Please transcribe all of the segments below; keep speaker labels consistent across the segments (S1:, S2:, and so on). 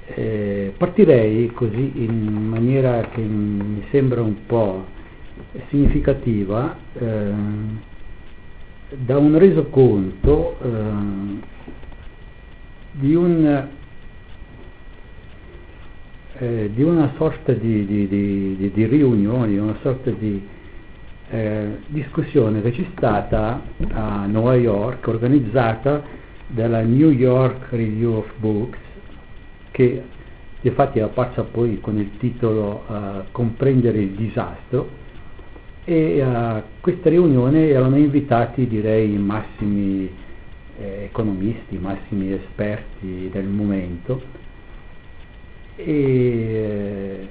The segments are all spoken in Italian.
S1: Partirei così in maniera che mi sembra un po' significativa da un resoconto di una sorta di riunione, di una sorta di discussione che c'è stata a New York, organizzata dalla New York Review of Books, che infatti è apparsa poi con il titolo Comprendere il disastro, e a questa riunione erano invitati, direi, i massimi economisti, i massimi esperti del momento, e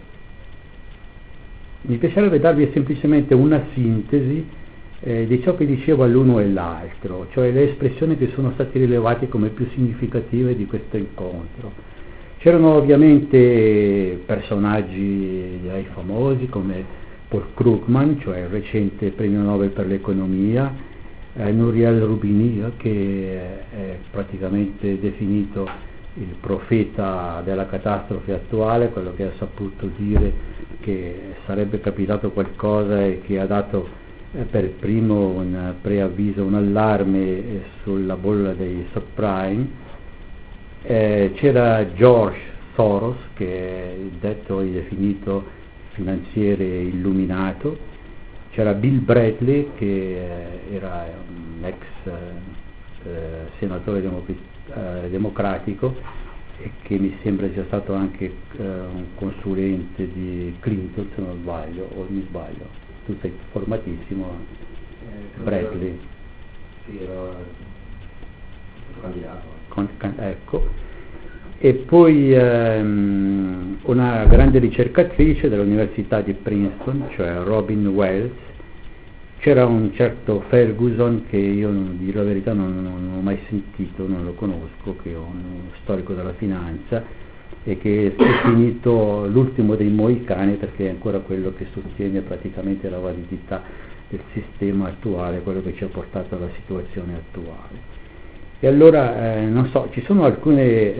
S1: mi piacerebbe darvi semplicemente una sintesi di ciò che diceva l'uno e l'altro, cioè le espressioni che sono state rilevate come più significative di questo incontro. C'erano ovviamente personaggi, direi, famosi come Paul Krugman, cioè il recente premio Nobel per l'economia, Nouriel Roubini, che è praticamente definito il profeta della catastrofe attuale, quello che ha saputo dire che sarebbe capitato qualcosa e che ha dato per primo un preavviso, un allarme sulla bolla dei subprime. C'era George Soros, che è detto e definito finanziere illuminato, c'era Bill Bradley, che era un ex senatore democratico e che mi sembra sia stato anche un consulente di Clinton, se non sbaglio, o mi sbaglio, tu sei formatissimo. Bradley.
S2: Sì, era candidato.
S1: Ecco. E poi una grande ricercatrice dell'Università di Princeton, cioè Robin Wells. C'era un certo Ferguson, che io, di la verità, non ho mai sentito, non lo conosco, che è uno storico della finanza e che è finito l'ultimo dei mohicani, perché è ancora quello che sostiene praticamente la validità del sistema attuale, quello che ci ha portato alla situazione attuale. E allora, non so, ci sono alcune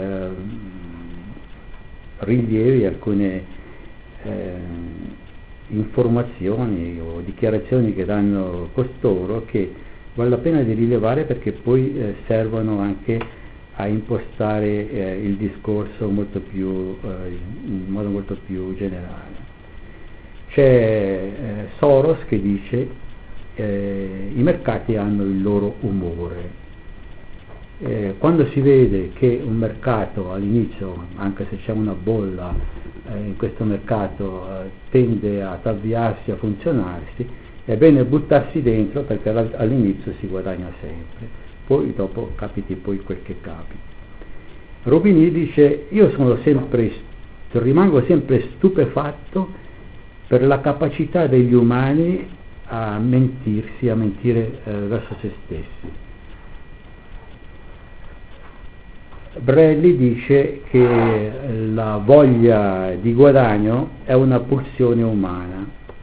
S1: rilievi, alcune informazioni o dichiarazioni che danno costoro che vale la pena di rilevare, perché poi servono anche a impostare il discorso in modo molto più generale. C'è Soros che dice i mercati hanno il loro umore. Quando si vede che un mercato all'inizio, anche se c'è una bolla in questo mercato, tende ad avviarsi, a funzionarsi, è bene buttarsi dentro, perché all'inizio si guadagna sempre, poi dopo capiti poi quel che capiti. Roubini dice: io rimango sempre stupefatto per la capacità degli umani a mentirsi, a mentire verso se stessi. Bradley dice che la voglia di guadagno è una pulsione umana,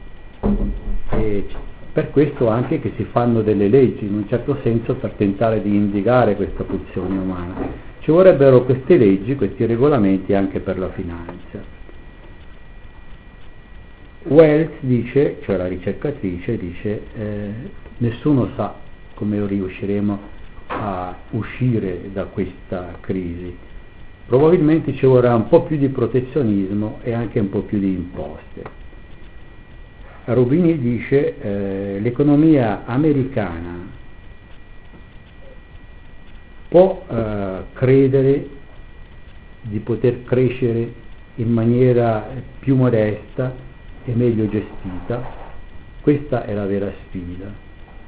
S1: e per questo anche che si fanno delle leggi, in un certo senso, per tentare di indicare questa pulsione umana. Ci vorrebbero queste leggi, questi regolamenti anche per la finanza. Wells dice, cioè la ricercatrice, dice nessuno sa come riusciremo a uscire da questa crisi. Probabilmente ci vorrà un po' più di protezionismo e anche un po' più di imposte. Roubini dice l'economia americana può credere di poter crescere in maniera più modesta e meglio gestita. Questa è la vera sfida.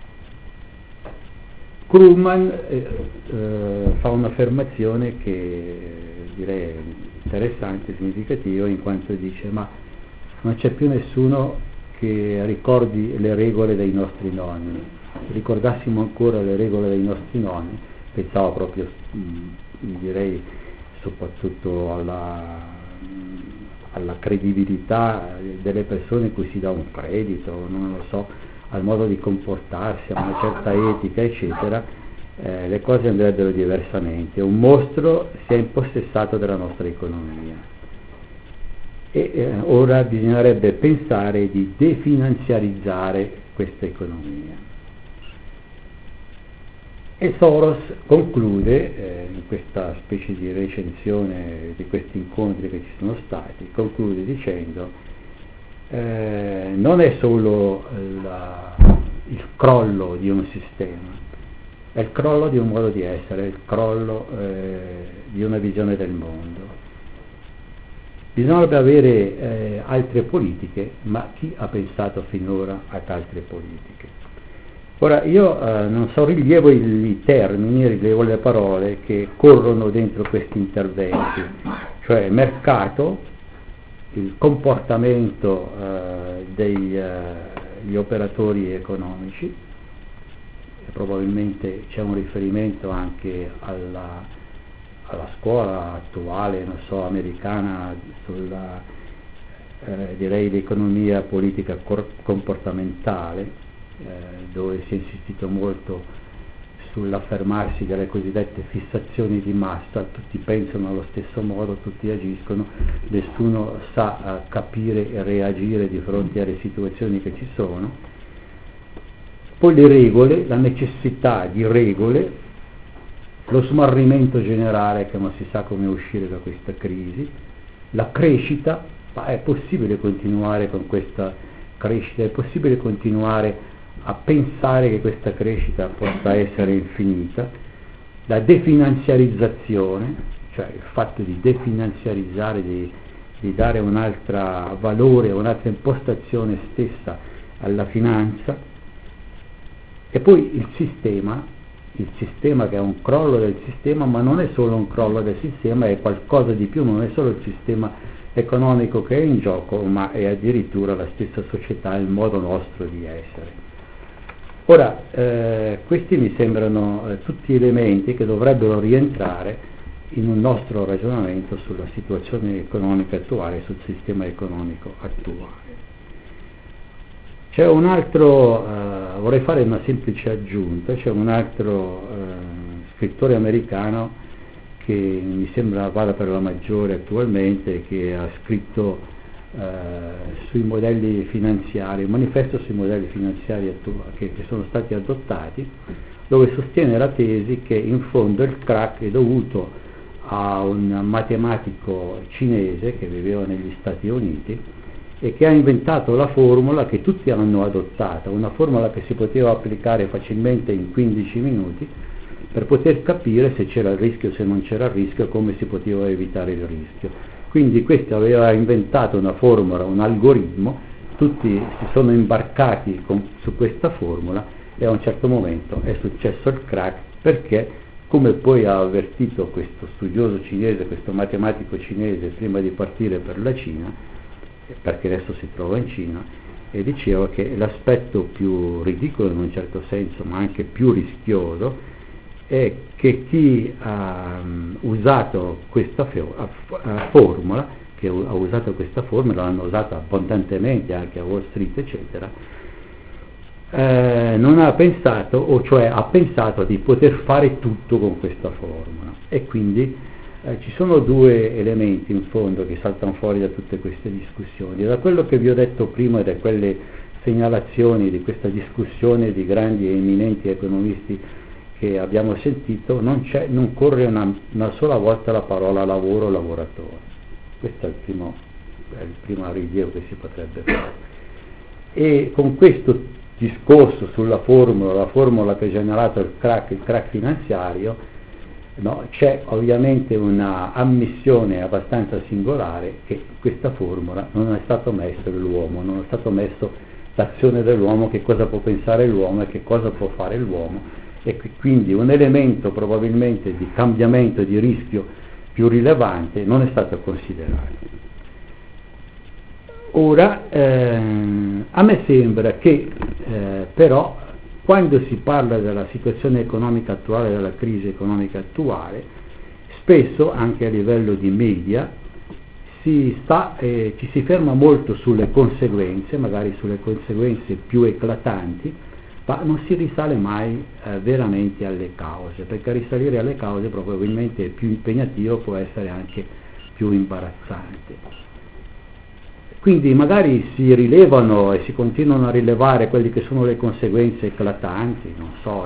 S1: Krugman fa un'affermazione che direi interessante, significativa, in quanto dice: ma non c'è più nessuno che ricordi le regole dei nostri nonni. Se ricordassimo ancora le regole dei nostri nonni, pensavo proprio, direi, soprattutto alla credibilità delle persone a cui si dà un credito, non lo so, al modo di comportarsi, a una certa etica, eccetera, le cose andrebbero diversamente. Un mostro si è impossessato della nostra economia e ora bisognerebbe pensare di definanziarizzare questa economia. E Soros conclude, in questa specie di recensione di questi incontri che ci sono stati, conclude dicendo non è solo il crollo di un sistema, è il crollo di un modo di essere, è il crollo di una visione del mondo. Bisognerebbe avere altre politiche, ma chi ha pensato finora ad altre politiche? Ora, io non so, rilievo i termini, rilievo le parole che corrono dentro questi interventi, cioè mercato, il comportamento degli operatori economici, e probabilmente c'è un riferimento anche alla scuola attuale, non so, americana, sulla direi l'economia politica comportamentale, dove si è insistito molto sull'affermarsi delle cosiddette fissazioni di massa, tutti pensano allo stesso modo, tutti agiscono, nessuno sa capire e reagire di fronte alle situazioni che ci sono. Poi le regole, la necessità di regole, lo smarrimento generale che non si sa come uscire da questa crisi, la crescita, ma è possibile continuare con questa crescita, è possibile continuare a pensare che questa crescita possa essere infinita, la definanziarizzazione, cioè il fatto di definanziarizzare, di dare un altro valore, un'altra impostazione stessa alla finanza, e poi il sistema che è un crollo del sistema, ma non è solo un crollo del sistema, è qualcosa di più, non è solo il sistema economico che è in gioco, ma è addirittura la stessa società, il modo nostro di essere. Ora, questi mi sembrano tutti elementi che dovrebbero rientrare in un nostro ragionamento sulla situazione economica attuale, sul sistema economico attuale. C'è un altro, vorrei fare una semplice aggiunta, c'è un altro scrittore americano che mi sembra vada per la maggiore attualmente, che ha scritto sui modelli finanziari, un manifesto sui modelli finanziari che sono stati adottati, dove sostiene la tesi che in fondo il crack è dovuto a un matematico cinese che viveva negli Stati Uniti e che ha inventato la formula che tutti hanno adottato, una formula che si poteva applicare facilmente in 15 minuti per poter capire se c'era il rischio, se non c'era il rischio, come si poteva evitare il rischio. Quindi questo aveva inventato una formula, un algoritmo, tutti si sono imbarcati su questa formula e a un certo momento è successo il crack, perché, come poi ha avvertito questo studioso cinese, questo matematico cinese prima di partire per la Cina, perché adesso si trova in Cina, e diceva che l'aspetto più ridicolo in un certo senso, ma anche più rischioso, è che chi ha usato questa formula, l'hanno usata abbondantemente anche a Wall Street, eccetera, non ha pensato, o cioè ha pensato di poter fare tutto con questa formula. E quindi ci sono due elementi in fondo che saltano fuori da tutte queste discussioni. Da quello che vi ho detto prima, da quelle segnalazioni di questa discussione di grandi e eminenti economisti che abbiamo sentito, non corre una sola volta la parola lavoro, lavoratore. Questo è il primo rilievo che si potrebbe fare. E con questo discorso sulla formula, la formula che ha generato il crack finanziario, no, c'è ovviamente una ammissione abbastanza singolare che questa formula non è stato messo l'uomo, non è stato messo l'azione dell'uomo, che cosa può pensare l'uomo e che cosa può fare l'uomo, e quindi un elemento probabilmente di cambiamento, di rischio più rilevante non è stato considerato. Ora, a me sembra che però quando si parla della situazione economica attuale, della crisi economica attuale, spesso anche a livello di media ci si ferma molto sulle conseguenze, magari sulle conseguenze più eclatanti, non si risale mai veramente alle cause, perché risalire alle cause probabilmente è più impegnativo, può essere anche più imbarazzante. Quindi magari si rilevano e si continuano a rilevare quelle che sono le conseguenze eclatanti, non so,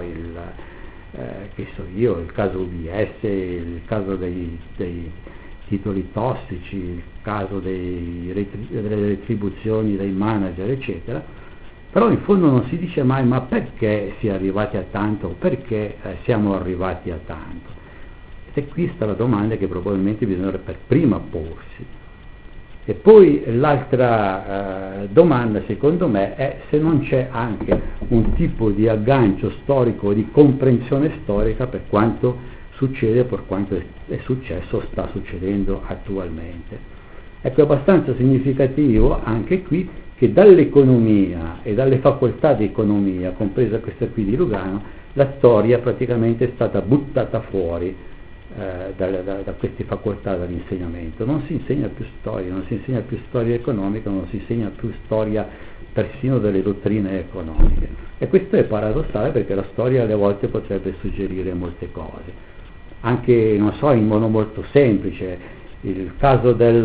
S1: il caso UBS, il caso dei titoli tossici, il caso delle retribuzioni dei manager, eccetera, però in fondo non si dice mai ma perché si è arrivati a tanto, perché siamo arrivati a tanto. Ed è questa la domanda che probabilmente bisognerebbe per prima porsi. E poi l'altra domanda, secondo me, è se non c'è anche un tipo di aggancio storico, di comprensione storica per quanto succede, per quanto è successo, sta succedendo attualmente. Ecco, è abbastanza significativo anche qui che dall'economia e dalle facoltà di economia, compresa questa qui di Lugano, la storia praticamente è stata buttata fuori da queste facoltà dell'insegnamento. Non si insegna più storia, non si insegna più storia economica, non si insegna più storia persino delle dottrine economiche. E questo è paradossale perché la storia alle volte potrebbe suggerire molte cose. Anche, non so, in modo molto semplice, il caso che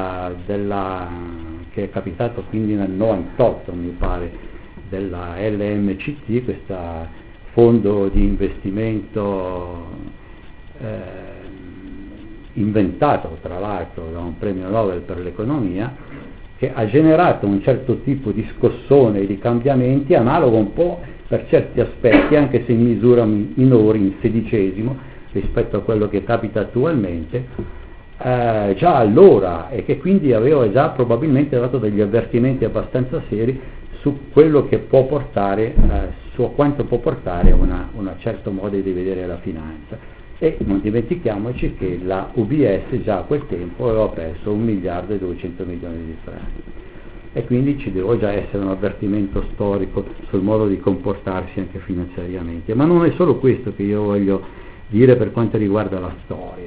S1: è capitato quindi nel 98, mi pare, della LMCT, questo fondo di investimento inventato tra l'altro da un premio Nobel per l'economia, che ha generato un certo tipo di scossone e di cambiamenti analogo un po' per certi aspetti, anche se in misura minore, in sedicesimo rispetto a quello che capita attualmente, già allora, e che quindi aveva già probabilmente dato degli avvertimenti abbastanza seri su quello che può portare, su quanto può portare una certo modo di vedere la finanza. E non dimentichiamoci che la UBS già a quel tempo aveva perso 1 miliardo e 200 milioni di franchi, e quindi ci deve già essere un avvertimento storico sul modo di comportarsi anche finanziariamente. Ma non è solo questo che io voglio dire per quanto riguarda la storia.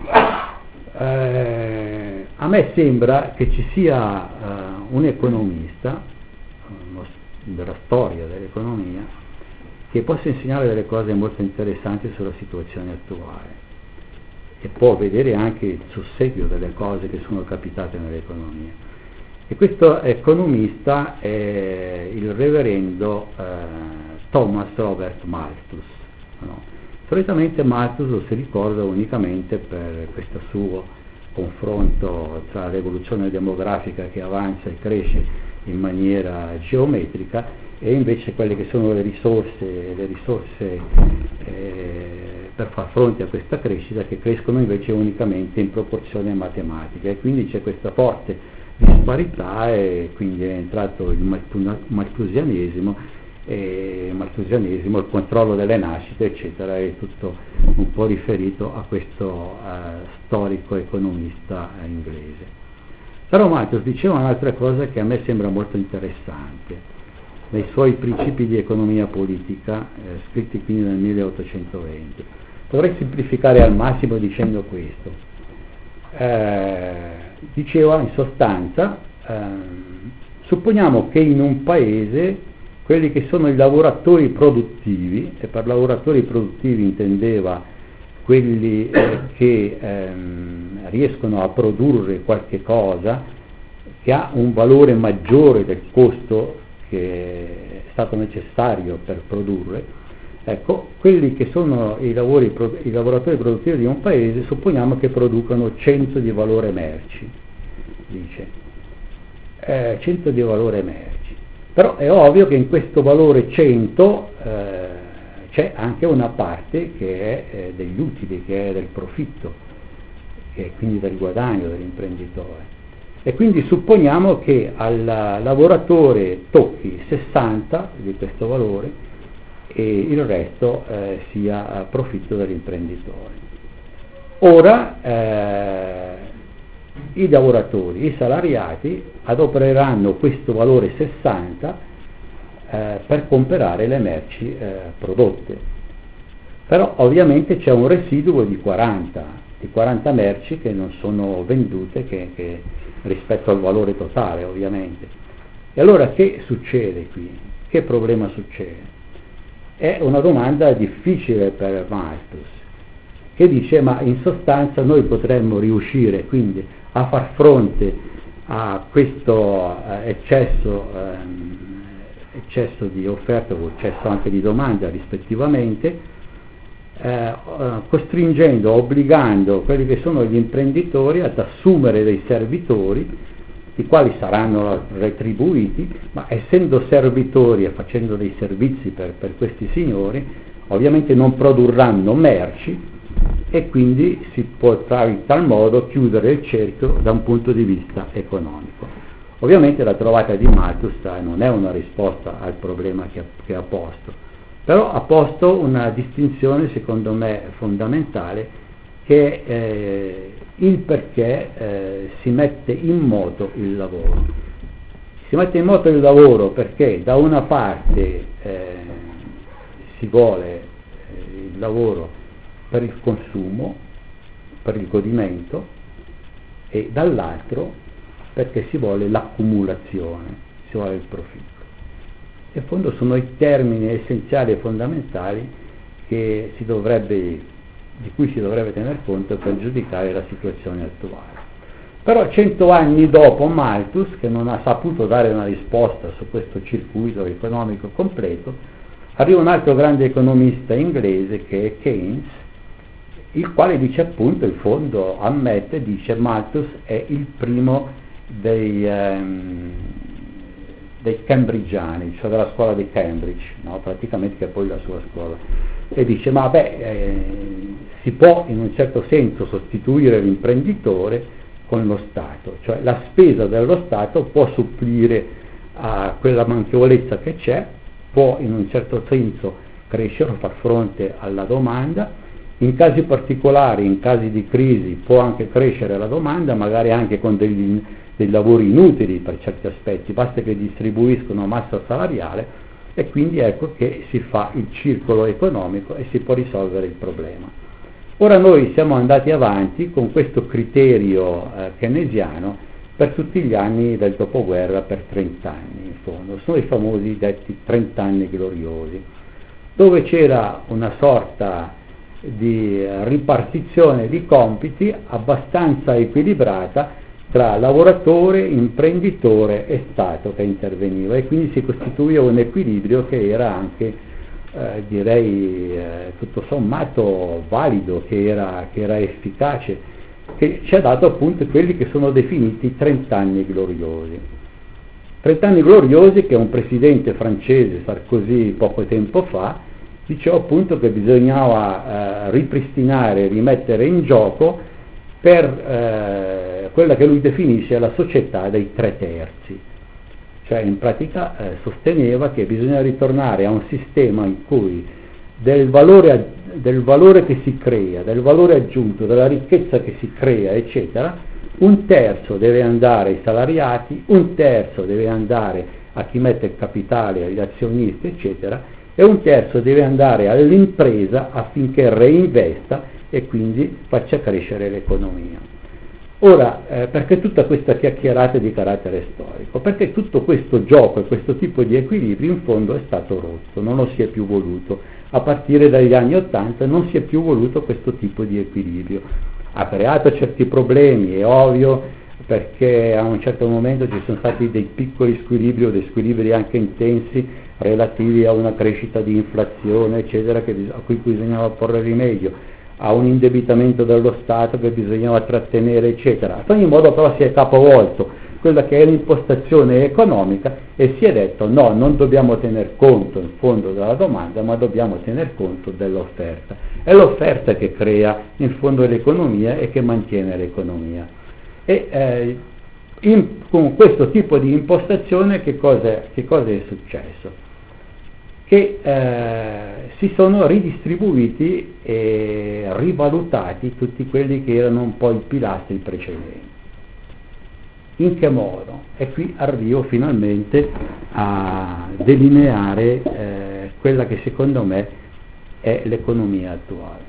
S1: A me sembra che ci sia un economista della storia dell'economia che possa insegnare delle cose molto interessanti sulla situazione attuale e può vedere anche il susseguio delle cose che sono capitate nell'economia. E questo economista è il reverendo Thomas Robert Malthus. No? Solitamente Malthus lo si ricorda unicamente per questo suo confronto tra l'evoluzione demografica che avanza e cresce in maniera geometrica e invece quelle che sono le risorse per far fronte a questa crescita, che crescono invece unicamente in proporzione matematica, e quindi c'è questa forte disparità, e quindi è entrato il malthusianesimo, il controllo delle nascite, eccetera, è tutto un po' riferito a questo storico economista inglese. Però Malthus diceva un'altra cosa che a me sembra molto interessante nei suoi principi di economia politica, scritti quindi nel 1820. Dovrei semplificare al massimo dicendo questo. Diceva in sostanza, supponiamo che in un paese quelli che sono i lavoratori produttivi, e per lavoratori produttivi intendeva quelli che riescono a produrre qualche cosa che ha un valore maggiore del costo che è stato necessario per produrre, ecco, quelli che sono i lavoratori produttivi di un paese, supponiamo che producono 100 di valore merci, dice, 100 di valore merci, però è ovvio che in questo valore 100 c'è anche una parte che è degli utili, che è del profitto, che è quindi del guadagno dell'imprenditore. E quindi supponiamo che al lavoratore tocchi 60 di questo valore e il resto sia profitto dell'imprenditore. Ora i lavoratori, i salariati, adopereranno questo valore 60 per comprare le merci prodotte. Però ovviamente c'è un residuo di 40 merci che non sono vendute, che rispetto al valore totale ovviamente. E allora che succede qui? Che problema succede? è una domanda difficile per Malthus, che dice: ma in sostanza noi potremmo riuscire quindi a far fronte a questo eccesso di offerta o eccesso anche di domanda rispettivamente, costringendo, obbligando quelli che sono gli imprenditori ad assumere dei servitori, i quali saranno retribuiti, ma essendo servitori e facendo dei servizi per questi signori, ovviamente non produrranno merci, e quindi si potrà in tal modo chiudere il cerchio da un punto di vista economico. Ovviamente la trovata di Malthus non è una risposta al problema che ha posto, però ha posto una distinzione secondo me fondamentale, che è il perché si mette in moto il lavoro. Si mette in moto il lavoro perché da una parte si vuole il lavoro per il consumo, per il godimento, e dall'altro perché si vuole l'accumulazione, si vuole il profitto. In fondo sono i termini essenziali e fondamentali di cui si dovrebbe tener conto per giudicare la situazione attuale. Però 100 anni dopo Malthus, che non ha saputo dare una risposta su questo circuito economico completo, arriva un altro grande economista inglese che è Keynes, il quale dice appunto, in fondo dice Malthus è il primo dei cambridgiani, cioè della scuola di Cambridge, no? Praticamente, che è poi la sua scuola, e dice si può in un certo senso sostituire l'imprenditore con lo Stato, cioè la spesa dello Stato può supplire a quella manchevolezza che c'è, può in un certo senso crescere o far fronte alla domanda. In casi particolari, in casi di crisi, può anche crescere la domanda, magari anche con dei lavori inutili per certi aspetti, basta che distribuiscono massa salariale, e quindi ecco che si fa il circolo economico e si può risolvere il problema. Ora noi siamo andati avanti con questo criterio keynesiano per tutti gli anni del dopoguerra, per 30 anni in fondo, sono i famosi detti 30 anni gloriosi, dove c'era una sorta di ripartizione di compiti abbastanza equilibrata tra lavoratore, imprenditore e Stato che interveniva, e quindi si costituiva un equilibrio che era anche tutto sommato valido, che era efficace, che ci ha dato appunto quelli che sono definiti 30 anni gloriosi. 30 anni gloriosi che un presidente francese, Sarkozy, poco tempo fa diceva appunto che bisognava ripristinare, rimettere in gioco per quella che lui definisce la società dei 3/3, cioè in pratica sosteneva che bisogna ritornare a un sistema in cui del valore che si crea, del valore aggiunto, della ricchezza che si crea, eccetera, 1/3 deve andare ai salariati, 1/3 deve andare a chi mette il capitale, agli azionisti, eccetera, e 1/3 deve andare all'impresa affinché reinvesta e quindi faccia crescere l'economia. Ora, perché tutta questa chiacchierata di carattere storico? Perché tutto questo gioco e questo tipo di equilibrio in fondo è stato rotto, non lo si è più voluto. A partire dagli anni '80 non si è più voluto questo tipo di equilibrio. Ha creato certi problemi, è ovvio, perché a un certo momento ci sono stati dei piccoli squilibri o dei squilibri anche intensi relativi a una crescita di inflazione, eccetera, a cui bisognava porre rimedio, a un indebitamento dello Stato che bisognava trattenere, eccetera. Ad ogni modo però si è capovolto quella che è l'impostazione economica e si è detto no, non dobbiamo tener conto in fondo della domanda, ma dobbiamo tener conto dell'offerta. È l'offerta che crea in fondo l'economia e che mantiene l'economia. E con questo tipo di impostazione che cosa è successo? Che si sono ridistribuiti e rivalutati tutti quelli che erano un po' i pilastri precedenti. In che modo? E qui arrivo finalmente a delineare quella che secondo me è l'economia attuale.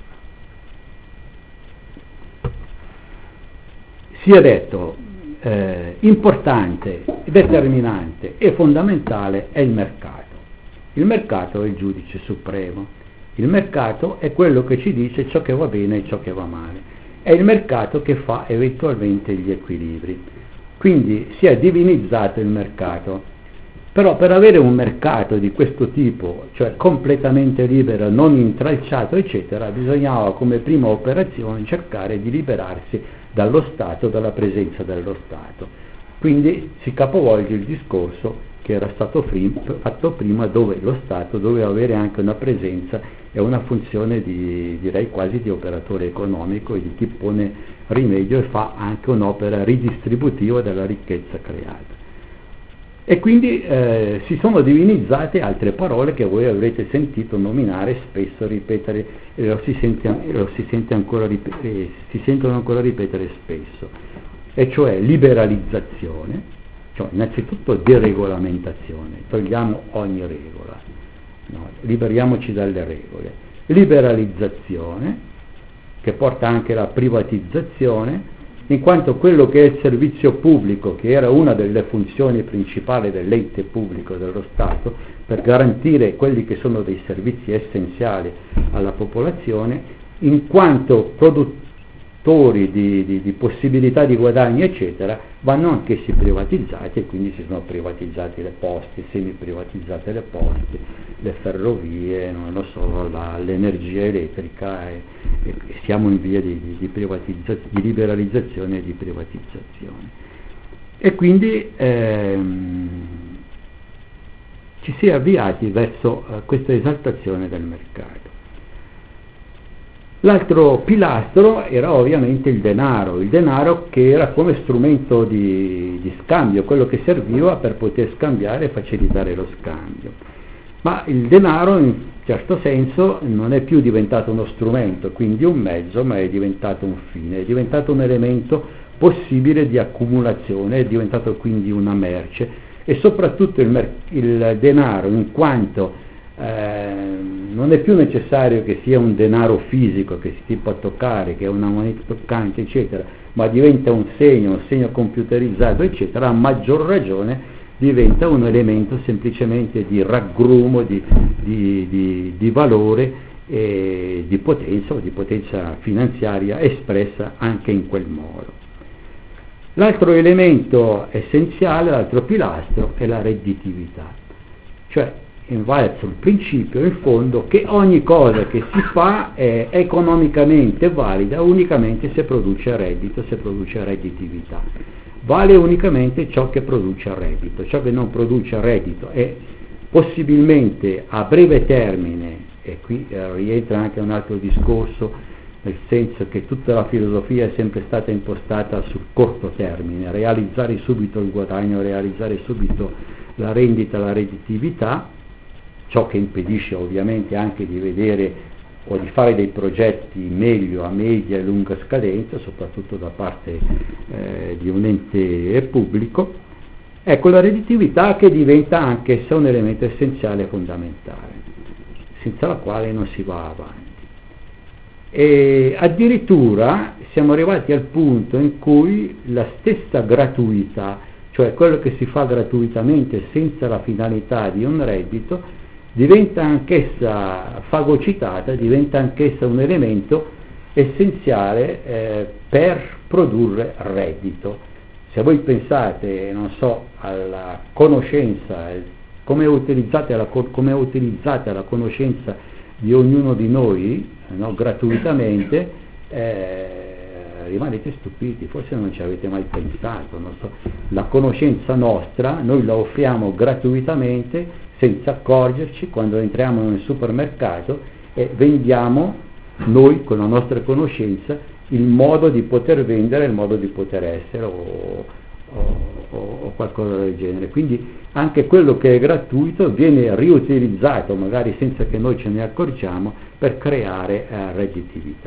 S1: Si è detto importante, determinante e fondamentale è il mercato. Il mercato è il giudice supremo, il mercato è quello che ci dice ciò che va bene e ciò che va male, è il mercato che fa eventualmente gli equilibri. Quindi si è divinizzato il mercato, però per avere un mercato di questo tipo, cioè completamente libero, non intralciato, eccetera, bisognava come prima operazione cercare di liberarsi dallo Stato, dalla presenza dello Stato. Quindi si capovolge il discorso che era stato fatto prima, dove lo Stato doveva avere anche una presenza e una funzione direi quasi di operatore economico e di chi pone rimedio e fa anche un'opera ridistributiva della ricchezza creata. E quindi si sono divinizzate altre parole che voi avrete sentito nominare spesso, ripetere, e si sentono ancora ripetere spesso, e cioè liberalizzazione, cioè innanzitutto deregolamentazione, togliamo ogni regola, no? Liberiamoci dalle regole, liberalizzazione, che porta anche alla privatizzazione, in quanto quello che è il servizio pubblico, che era una delle funzioni principali dell'ente pubblico dello Stato, per garantire quelli che sono dei servizi essenziali alla popolazione, in quanto produttori di possibilità di guadagni, eccetera, vanno anch'essi privatizzati, e quindi si sono privatizzati le poste, semi-privatizzate le poste, le ferrovie, non lo so, l'energia elettrica, e siamo in via di liberalizzazione e di privatizzazione. E quindi ci si è avviati verso questa esaltazione del mercato. L'altro pilastro era ovviamente il denaro che era come strumento di scambio, quello che serviva per poter scambiare e facilitare lo scambio. Ma il denaro in certo senso non è più diventato uno strumento, quindi un mezzo, ma è diventato un fine, è diventato un elemento possibile di accumulazione, è diventato quindi una merce, e soprattutto il denaro, in quanto non è più necessario che sia un denaro fisico che si può toccare, che è una moneta toccante, eccetera, ma diventa un segno computerizzato, eccetera, a maggior ragione diventa un elemento semplicemente di raggrumo, di valore e di potenza, o di potenza finanziaria espressa anche in quel modo. L'altro elemento essenziale, l'altro pilastro, è la redditività, cioè invalso il principio in fondo che ogni cosa che si fa è economicamente valida unicamente se produce reddito, se produce redditività. Vale unicamente ciò che produce reddito, ciò che non produce reddito è possibilmente a breve termine, e qui rientra anche un altro discorso, nel senso che tutta la filosofia è sempre stata impostata sul corto termine, realizzare subito il guadagno, realizzare subito la rendita, la redditività, ciò che impedisce ovviamente anche di vedere o di fare dei progetti meglio a media e lunga scadenza, soprattutto da parte di un ente pubblico. Ecco, la redditività che diventa anch'essa un elemento essenziale e fondamentale, senza la quale non si va avanti. E addirittura siamo arrivati al punto in cui la stessa gratuità, cioè quello che si fa gratuitamente senza la finalità di un reddito, diventa anch'essa fagocitata, diventa anch'essa un elemento essenziale per produrre reddito. Se voi pensate, non so, alla conoscenza, come è utilizzata la conoscenza di ognuno di noi, no, gratuitamente, rimanete stupiti, forse non ci avete mai pensato, non so. La conoscenza nostra noi la offriamo gratuitamente, senza accorgerci, quando entriamo nel supermercato e vendiamo noi con la nostra conoscenza il modo di poter vendere, il modo di poter essere o qualcosa del genere. Quindi anche quello che è gratuito viene riutilizzato, magari senza che noi ce ne accorgiamo, per creare redditività.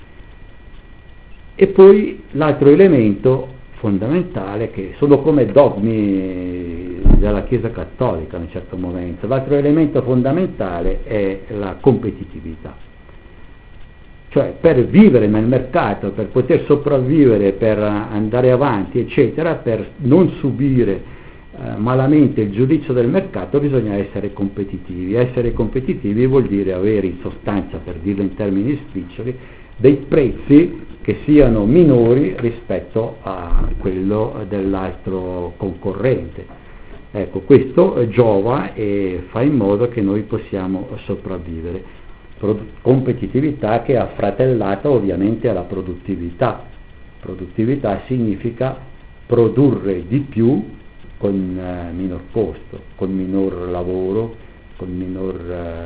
S1: E poi l'altro elemento fondamentale, che sono come dogmi della Chiesa Cattolica in un certo momento, l'altro elemento fondamentale è la competitività. Cioè, per vivere nel mercato, per poter sopravvivere, per andare avanti, eccetera, per non subire malamente il giudizio del mercato, bisogna essere competitivi. Essere competitivi vuol dire avere in sostanza, per dirlo in termini spiccioli, dei prezzi che siano minori rispetto a quello dell'altro concorrente. Ecco, questo giova e fa in modo che noi possiamo sopravvivere. Competitività che è affratellata ovviamente alla produttività. Produttività significa produrre di più con minor costo, con minor lavoro, con minor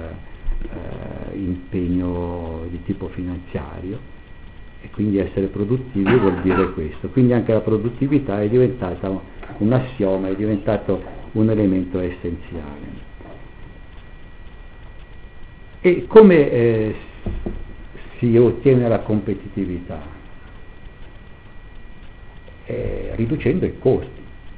S1: impegno di tipo finanziario, e quindi essere produttivi vuol dire questo. Quindi anche la produttività è diventata un assioma, è diventato un elemento essenziale. E come si ottiene la competitività? Riducendo i costi.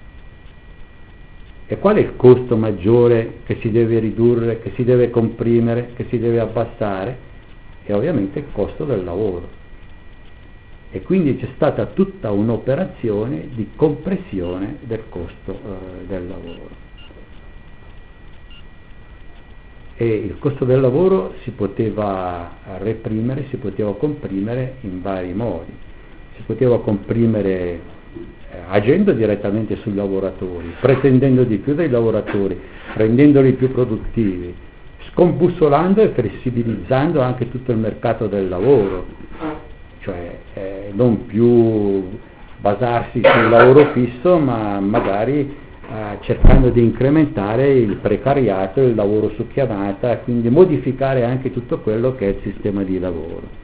S1: E qual è il costo maggiore che si deve ridurre, che si deve comprimere, che si deve abbassare? È ovviamente il costo del lavoro. E quindi c'è stata tutta un'operazione di compressione del costo del lavoro. E il costo del lavoro si poteva reprimere, si poteva comprimere in vari modi. Si poteva comprimere agendo direttamente sui lavoratori, pretendendo di più dai lavoratori, rendendoli più produttivi, scombussolando e flessibilizzando anche tutto il mercato del lavoro, cioè non più basarsi sul lavoro fisso, ma magari cercando di incrementare il precariato, il lavoro su chiamata, quindi modificare anche tutto quello che è il sistema di lavoro.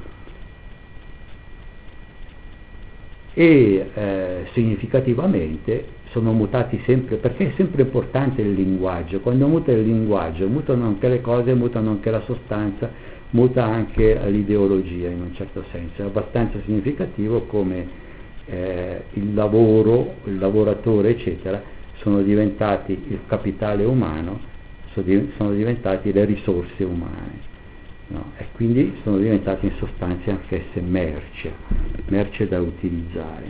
S1: E significativamente sono mutati sempre, perché è sempre importante il linguaggio. Quando muta il linguaggio, mutano anche le cose, mutano anche la sostanza, muta anche l'ideologia in un certo senso. È abbastanza significativo come il lavoro, il lavoratore eccetera sono diventati il capitale umano, sono diventati le risorse umane, no? E quindi sono diventati in sostanza anch'esse merce da utilizzare.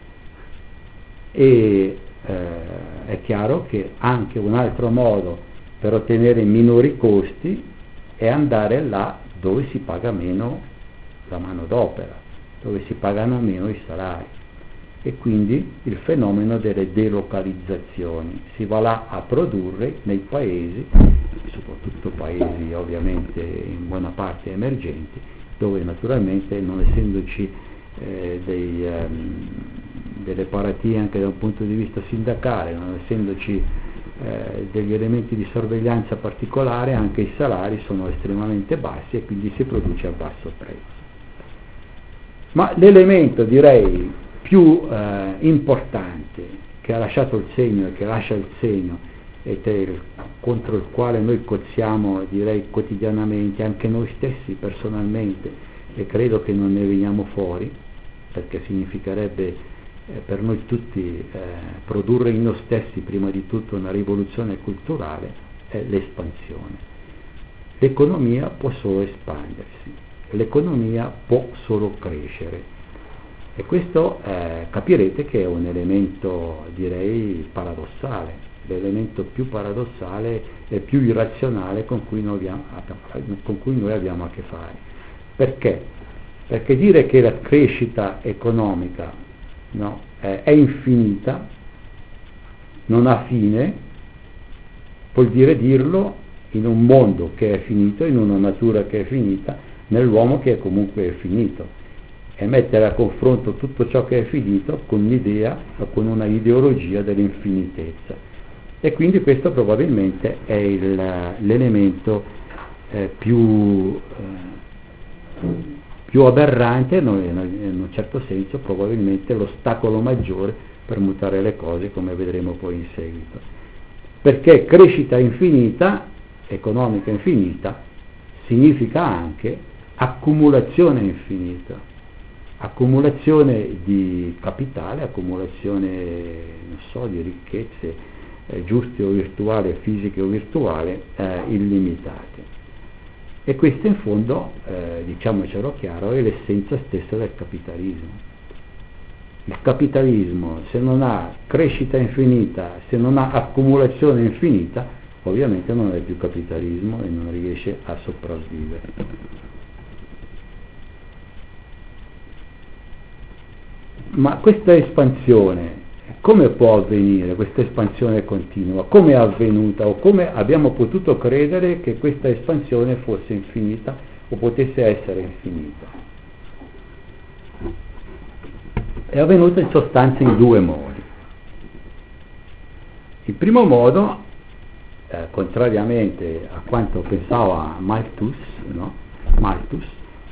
S1: E è chiaro che anche un altro modo per ottenere minori costi è andare là dove si paga meno la manodopera, dove si pagano meno i salari, e quindi il fenomeno delle delocalizzazioni. Si va là a produrre nei paesi, soprattutto paesi ovviamente in buona parte emergenti, dove naturalmente non essendoci delle paratie anche da un punto di vista sindacale, non essendoci degli elementi di sorveglianza particolare, anche i salari sono estremamente bassi e quindi si produce a basso prezzo. Ma l'elemento direi più importante che ha lasciato il segno e che lascia il segno e contro il quale noi cozziamo direi quotidianamente anche noi stessi personalmente, e credo che non ne veniamo fuori, perché significherebbe per noi tutti produrre in noi stessi prima di tutto una rivoluzione culturale, è l'espansione. L'economia può solo espandersi, l'economia può solo crescere, e questo capirete che è un elemento direi paradossale, l'elemento più paradossale e più irrazionale con cui noi abbiamo a che fare. Perché? Perché dire che la crescita economica, no, è infinita, non ha fine, vuol dire dirlo in un mondo che è finito, in una natura che è finita, nell'uomo che comunque è finito, e mettere a confronto tutto ciò che è finito con l'idea o con una ideologia dell'infinitezza. E quindi questo probabilmente è l'elemento più aberrante, in un certo senso probabilmente l'ostacolo maggiore per mutare le cose, come vedremo poi in seguito. Perché crescita infinita, economica infinita, significa anche accumulazione infinita, accumulazione di capitale, accumulazione di ricchezze giuste o virtuali, fisiche o virtuali, illimitate. E questo in fondo, diciamocelo chiaro, è l'essenza stessa del capitalismo. Il capitalismo, se non ha crescita infinita, se non ha accumulazione infinita, ovviamente non è più capitalismo e non riesce a sopravvivere. Ma questa espansione, come può avvenire, questa espansione continua? Come è avvenuta o come abbiamo potuto credere che questa espansione fosse infinita o potesse essere infinita? È avvenuta in sostanza in due modi. Il primo modo, contrariamente a quanto pensava Malthus, no? Malthus,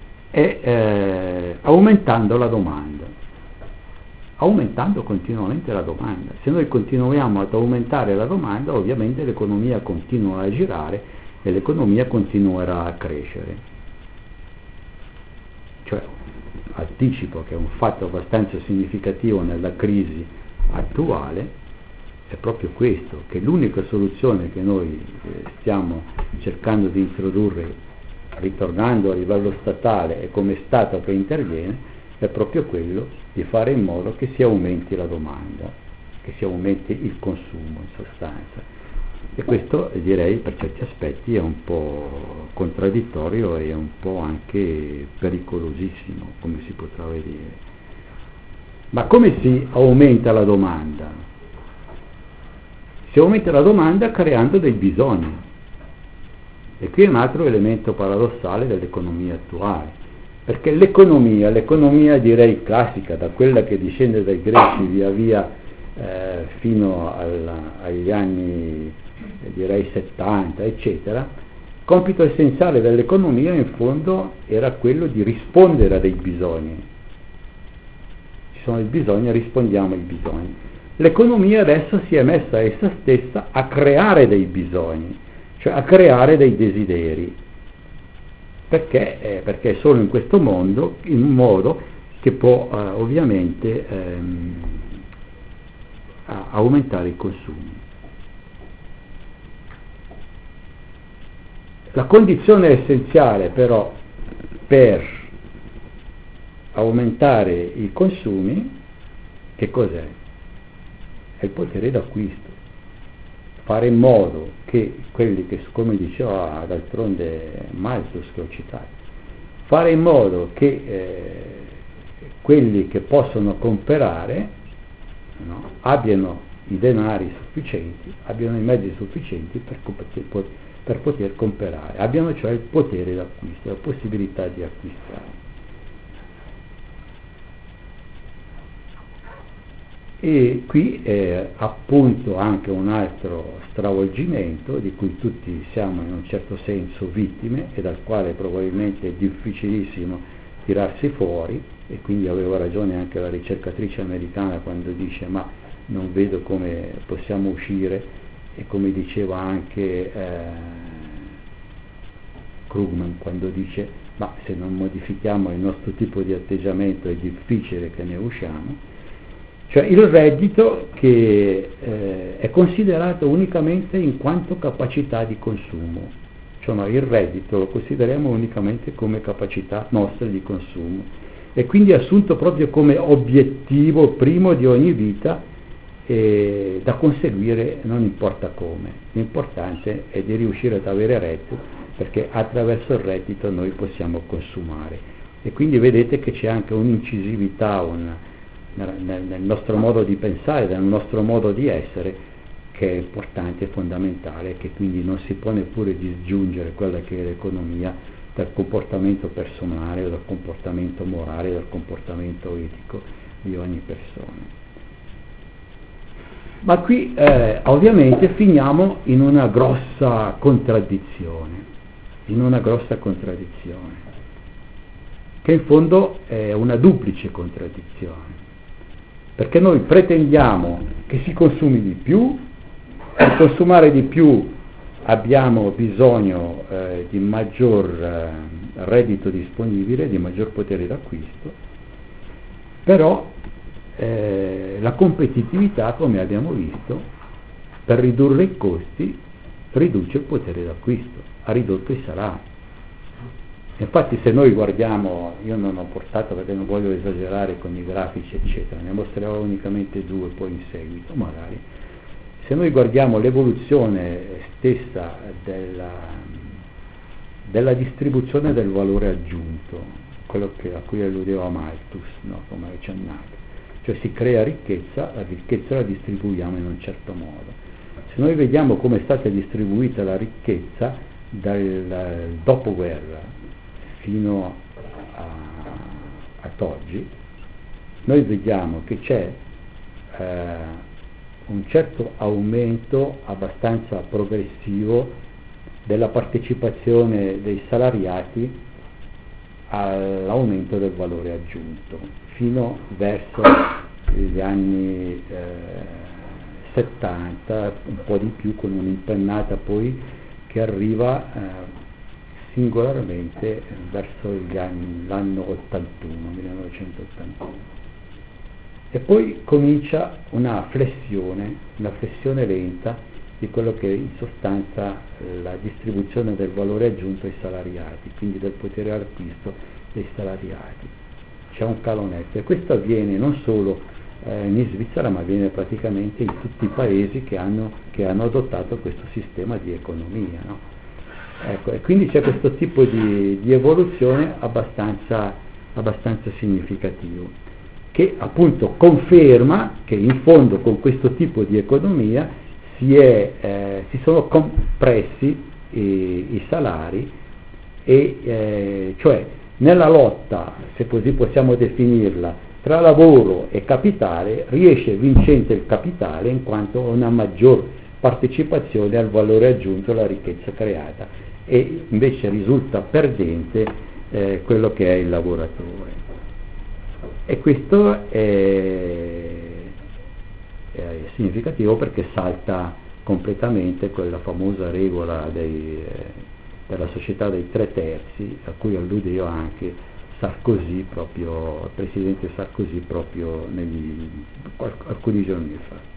S1: è aumentando la domanda. Aumentando continuamente la domanda. Se noi continuiamo ad aumentare la domanda, ovviamente l'economia continua a girare e l'economia continuerà a crescere. Cioè, anticipo che è un fatto abbastanza significativo nella crisi attuale è proprio questo, che l'unica soluzione che noi stiamo cercando di introdurre, ritornando a livello statale e come Stato che interviene, è proprio quello di fare in modo che si aumenti la domanda, che si aumenti il consumo in sostanza. E questo direi per certi aspetti è un po' contraddittorio e un po' anche pericolosissimo, come si potrà vedere. Ma come si aumenta la domanda? Si aumenta la domanda creando dei bisogni. E qui è un altro elemento paradossale dell'economia attuale. Perché l'economia direi classica, da quella che discende dai greci via via fino agli anni direi 70, eccetera, compito essenziale dell'economia in fondo era quello di rispondere a dei bisogni. Ci sono i bisogni, rispondiamo ai bisogni. L'economia adesso si è messa essa stessa a creare dei bisogni, cioè a creare dei desideri. Perché? Perché è solo in questo modo, in un modo che può ovviamente aumentare i consumi. La condizione essenziale però per aumentare i consumi, che cos'è? È il potere d'acquisto. Fare in modo che quelli che, come diceva d'altronde Malthus che ho citato, fare in modo che quelli che possono comprare, no, abbiano i denari sufficienti, abbiano i mezzi sufficienti per poter comprare, abbiano cioè il potere d'acquisto, la possibilità di acquistare. E qui è appunto anche un altro stravolgimento di cui tutti siamo in un certo senso vittime e dal quale probabilmente è difficilissimo tirarsi fuori, e quindi aveva ragione anche la ricercatrice americana quando dice ma non vedo come possiamo uscire, e come diceva anche Krugman quando dice ma se non modifichiamo il nostro tipo di atteggiamento è difficile che ne usciamo. Cioè il reddito che è considerato unicamente in quanto capacità di consumo, cioè noi il reddito lo consideriamo unicamente come capacità nostra di consumo e quindi è assunto proprio come obiettivo primo di ogni vita da conseguire non importa come. L'importante è di riuscire ad avere reddito, perché attraverso il reddito noi possiamo consumare, e quindi vedete che c'è anche un'incisività nel nostro modo di pensare, nel nostro modo di essere, che è importante e fondamentale, che quindi non si può neppure disgiungere quella che è l'economia dal comportamento personale, dal comportamento morale, dal comportamento etico di ogni persona. Ma qui ovviamente finiamo in una grossa contraddizione, che in fondo è una duplice contraddizione. Perché noi pretendiamo che si consumi di più, per consumare di più abbiamo bisogno di maggior reddito disponibile, di maggior potere d'acquisto, però la competitività, come abbiamo visto, per ridurre i costi riduce il potere d'acquisto, ha ridotto i salari. Infatti se noi guardiamo, io non ho portato perché non voglio esagerare con i grafici eccetera, ne mostrerò unicamente due poi in seguito magari. Se noi guardiamo l'evoluzione stessa della distribuzione del valore aggiunto, quello a cui alludeva Malthus, no? Come accennato, cioè si crea ricchezza, la ricchezza la distribuiamo in un certo modo. Se noi vediamo come è stata distribuita la ricchezza dal dopoguerra fino ad oggi, noi vediamo che c'è un certo aumento abbastanza progressivo della partecipazione dei salariati all'aumento del valore aggiunto, fino verso gli anni 70, un po' di più, con un'impennata poi che arriva singolarmente verso l'anno 1981. E poi comincia una flessione lenta di quello che è in sostanza la distribuzione del valore aggiunto ai salariati, quindi del potere d'acquisto dei salariati. C'è un calo netto e questo avviene non solo in Svizzera, ma avviene praticamente in tutti i paesi che hanno adottato questo sistema di economia, no? Ecco, e quindi c'è questo tipo di evoluzione abbastanza significativo, che appunto conferma che in fondo con questo tipo di economia si sono compressi i salari cioè nella lotta, se così possiamo definirla, tra lavoro e capitale riesce vincente il capitale in quanto ha una maggior partecipazione al valore aggiunto alla ricchezza creata, e invece risulta perdente quello che è il lavoratore. E questo è significativo perché salta completamente quella famosa regola della società dei 3/3 a cui alludeva anche Sarkozy, proprio il presidente Sarkozy, proprio alcuni giorni fa.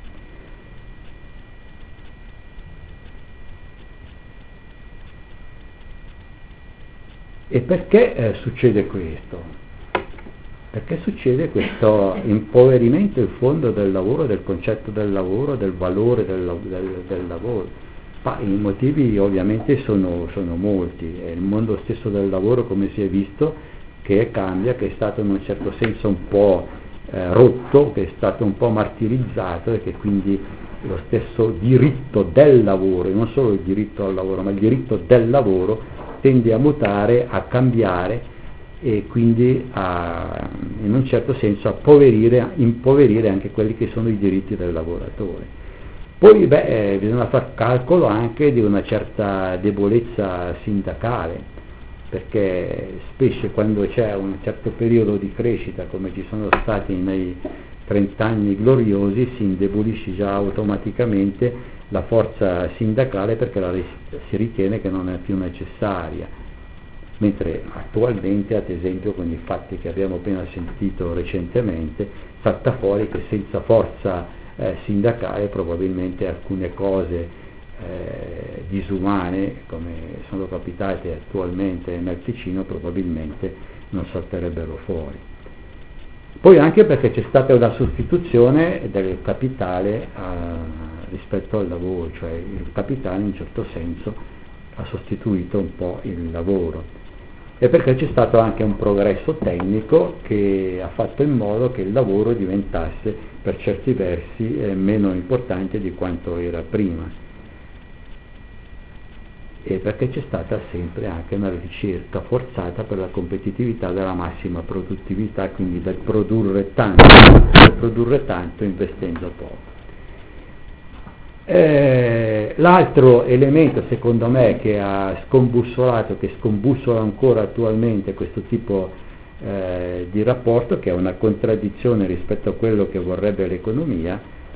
S1: E perché succede questo? Perché succede questo impoverimento in fondo del lavoro, del concetto del lavoro, del valore del lavoro? Ma i motivi ovviamente sono molti, è il mondo stesso del lavoro, come si è visto, che cambia, che è stato in un certo senso un po' rotto, che è stato un po' martirizzato e che quindi lo stesso diritto del lavoro, e non solo il diritto al lavoro, ma il diritto del lavoro tende a mutare, a cambiare e quindi in un certo senso a impoverire anche quelli che sono i diritti del lavoratore. Poi bisogna far calcolo anche di una certa debolezza sindacale, perché specie quando c'è un certo periodo di crescita come ci sono stati nei 30 anni gloriosi, si indebolisce già automaticamente la forza sindacale perché si ritiene che non è più necessaria, mentre attualmente, ad esempio con i fatti che abbiamo appena sentito recentemente, salta fuori che senza forza sindacale probabilmente alcune cose disumane, come sono capitate attualmente nel Ticino, probabilmente non salterebbero fuori. Poi anche perché c'è stata una sostituzione del capitale rispetto al lavoro, cioè il capitale in un certo senso ha sostituito un po' il lavoro, e perché c'è stato anche un progresso tecnico che ha fatto in modo che il lavoro diventasse per certi versi meno importante di quanto era prima, e perché c'è stata sempre anche una ricerca forzata per la competitività della massima produttività, quindi del produrre tanto investendo poco. L'altro elemento secondo me che ha scombussolato, che scombussola ancora attualmente questo tipo di rapporto, che è una contraddizione rispetto a quello che vorrebbe l'economia,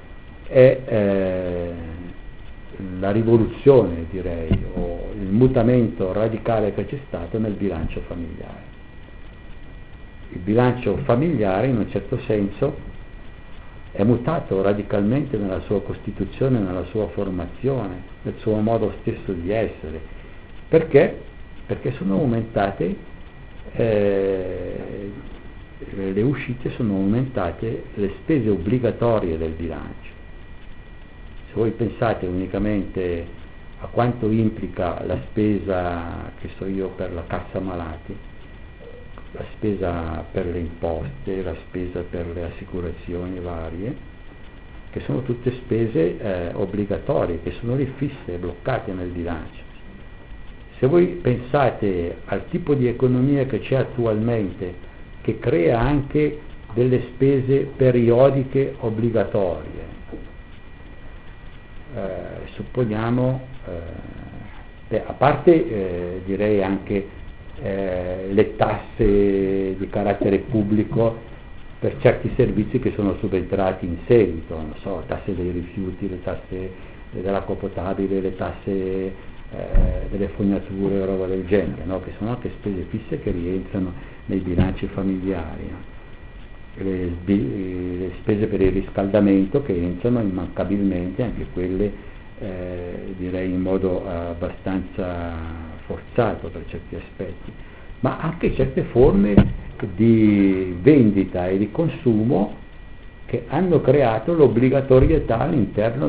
S1: è la rivoluzione, direi, o il mutamento radicale che c'è stato nel bilancio familiare. Il bilancio familiare in un certo senso è mutato radicalmente nella sua costituzione, nella sua formazione, nel suo modo stesso di essere. Perché? Perché sono aumentate le uscite sono aumentate le spese obbligatorie del bilancio. Se voi pensate unicamente a quanto implica la spesa, che so io, per la cassa malati, la spesa per le imposte, la spesa per le assicurazioni varie, che sono tutte spese obbligatorie, che sono lì fisse, bloccate nel bilancio. Se voi pensate al tipo di economia che c'è attualmente, che crea anche delle spese periodiche obbligatorie, supponiamo, a parte direi anche le tasse di carattere pubblico per certi servizi che sono subentrati in seguito, non so, tasse dei rifiuti, le tasse dell'acqua potabile, le tasse delle fognature, roba del genere, no? Che sono anche spese fisse che rientrano nei bilanci familiari, no? Le spese per il riscaldamento che entrano immancabilmente, anche quelle direi in modo abbastanza forzato per certi aspetti, ma anche certe forme di vendita e di consumo che hanno creato l'obbligatorietà all'interno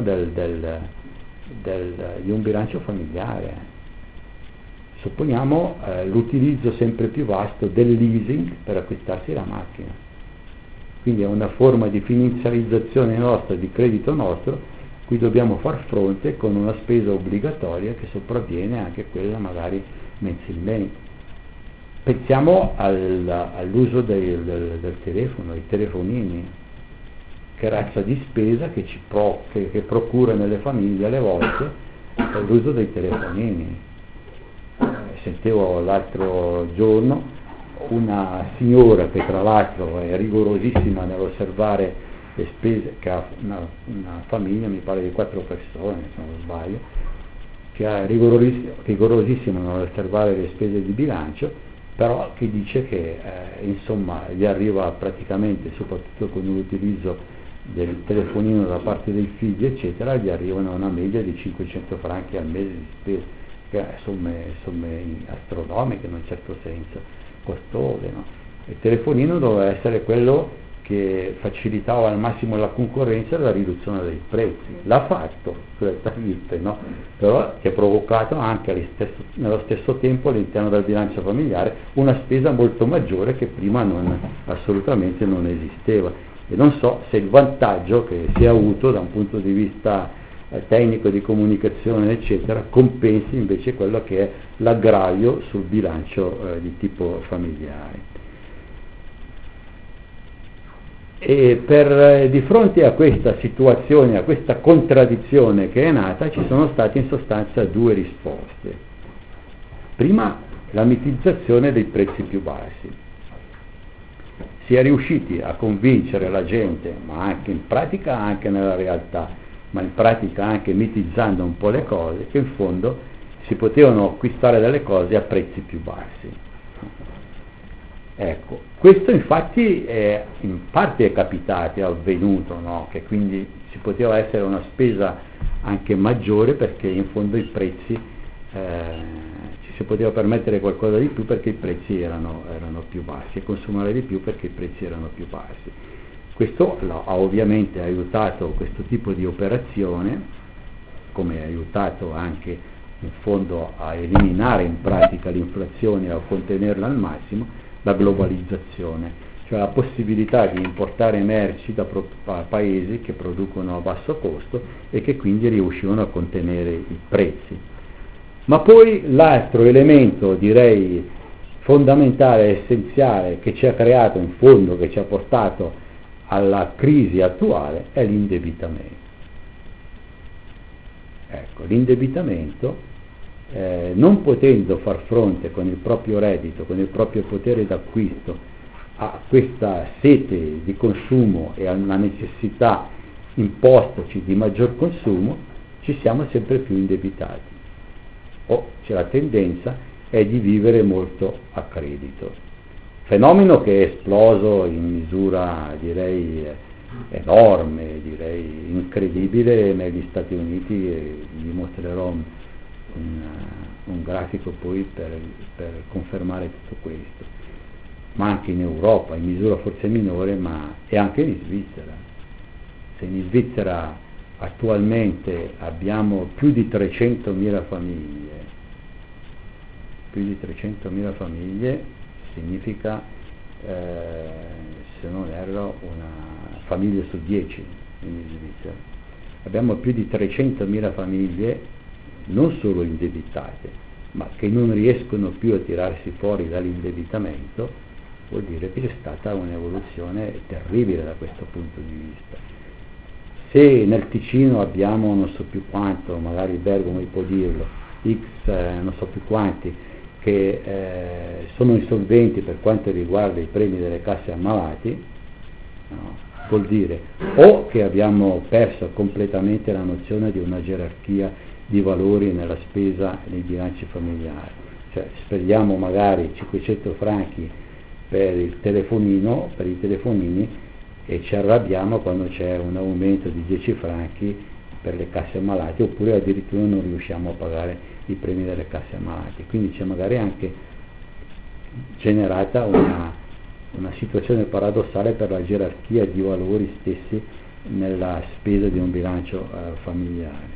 S1: di un bilancio familiare. Supponiamo l'utilizzo sempre più vasto del leasing per acquistarsi la macchina, quindi è una forma di finanziarizzazione nostra, di credito nostro, cui dobbiamo far fronte con una spesa obbligatoria che sopravviene anche quella magari mensilmente. Pensiamo all'uso del telefono, i telefonini, che razza di spesa che procura nelle famiglie alle volte l'uso dei telefonini. Sentivo l'altro giorno una signora che tra l'altro è rigorosissima nell'osservare le spese, che ha una famiglia, mi pare di 4 persone se non sbaglio, che è rigorosissima nell'osservare le spese di bilancio, però che dice che insomma gli arriva praticamente, soprattutto con l'utilizzo del telefonino da parte dei figli eccetera, gli arrivano una media di 500 franchi al mese di spese, che somme astronomiche in un certo senso, costose, no? Il telefonino doveva essere quello che facilitava al massimo la concorrenza e la riduzione dei prezzi. L'ha fatto sulle tariffe, no? Però che ha provocato anche nello stesso tempo all'interno del bilancio familiare una spesa molto maggiore che prima assolutamente non esisteva. E non so se il vantaggio che si è avuto da un punto di vista tecnico di comunicazione eccetera compensi invece quello che è l'aggravio sul bilancio di tipo familiare. E di fronte a questa situazione, a questa contraddizione che è nata, ci sono state in sostanza 2 risposte. Prima, la mitizzazione dei prezzi più bassi. Si è riusciti a convincere la gente, ma anche in pratica, anche nella realtà, ma in pratica anche mitizzando un po' le cose, che in fondo si potevano acquistare delle cose a prezzi più bassi. Ecco, questo infatti in parte è capitato, è avvenuto, no? Che quindi ci poteva essere una spesa anche maggiore perché in fondo i prezzi ci si poteva permettere qualcosa di più perché i prezzi erano più bassi e consumare di più perché i prezzi erano più bassi. Questo ha ovviamente aiutato questo tipo di operazione, come ha aiutato anche in fondo a eliminare in pratica l'inflazione e a contenerla al massimo, la globalizzazione, cioè la possibilità di importare merci da paesi che producono a basso costo e che quindi riuscivano a contenere i prezzi. Ma poi l'altro elemento, direi, fondamentale, essenziale, che ci ha creato in fondo, che ci ha portato alla crisi attuale, è l'indebitamento. Ecco, l'indebitamento, non potendo far fronte con il proprio reddito, con il proprio potere d'acquisto a questa sete di consumo e alla necessità impostaci di maggior consumo, ci siamo sempre più indebitati. C'è la tendenza è di vivere molto a credito. Fenomeno che è esploso in misura, direi, enorme, direi incredibile negli Stati Uniti, e vi mostrerò un grafico poi per confermare tutto questo. ma anche in Europa, in misura forse minore, ma e anche in Svizzera. Se in Svizzera attualmente abbiamo più di 300.000 famiglie, significa, se non erro, una famiglia su 10 in Svizzera. Abbiamo più di 300.000 famiglie non solo indebitate, ma che non riescono più a tirarsi fuori dall'indebitamento. Vuol dire che c'è stata un'evoluzione terribile da questo punto di vista. Se nel Ticino abbiamo non so più quanto, magari Bergamo può dirlo, non so più quanti, che sono insolventi per quanto riguarda i premi delle casse ammalati, no? Vuol dire o che abbiamo perso completamente la nozione di una gerarchia di valori nella spesa nei bilanci familiari, cioè spendiamo magari 500 franchi per il telefonino, per i telefonini, e ci arrabbiamo quando c'è un aumento di 10 franchi per le casse ammalate, oppure addirittura non riusciamo a pagare i premi delle casse ammalate. Quindi c'è magari anche generata una situazione paradossale per la gerarchia di valori stessi nella spesa di un bilancio familiare.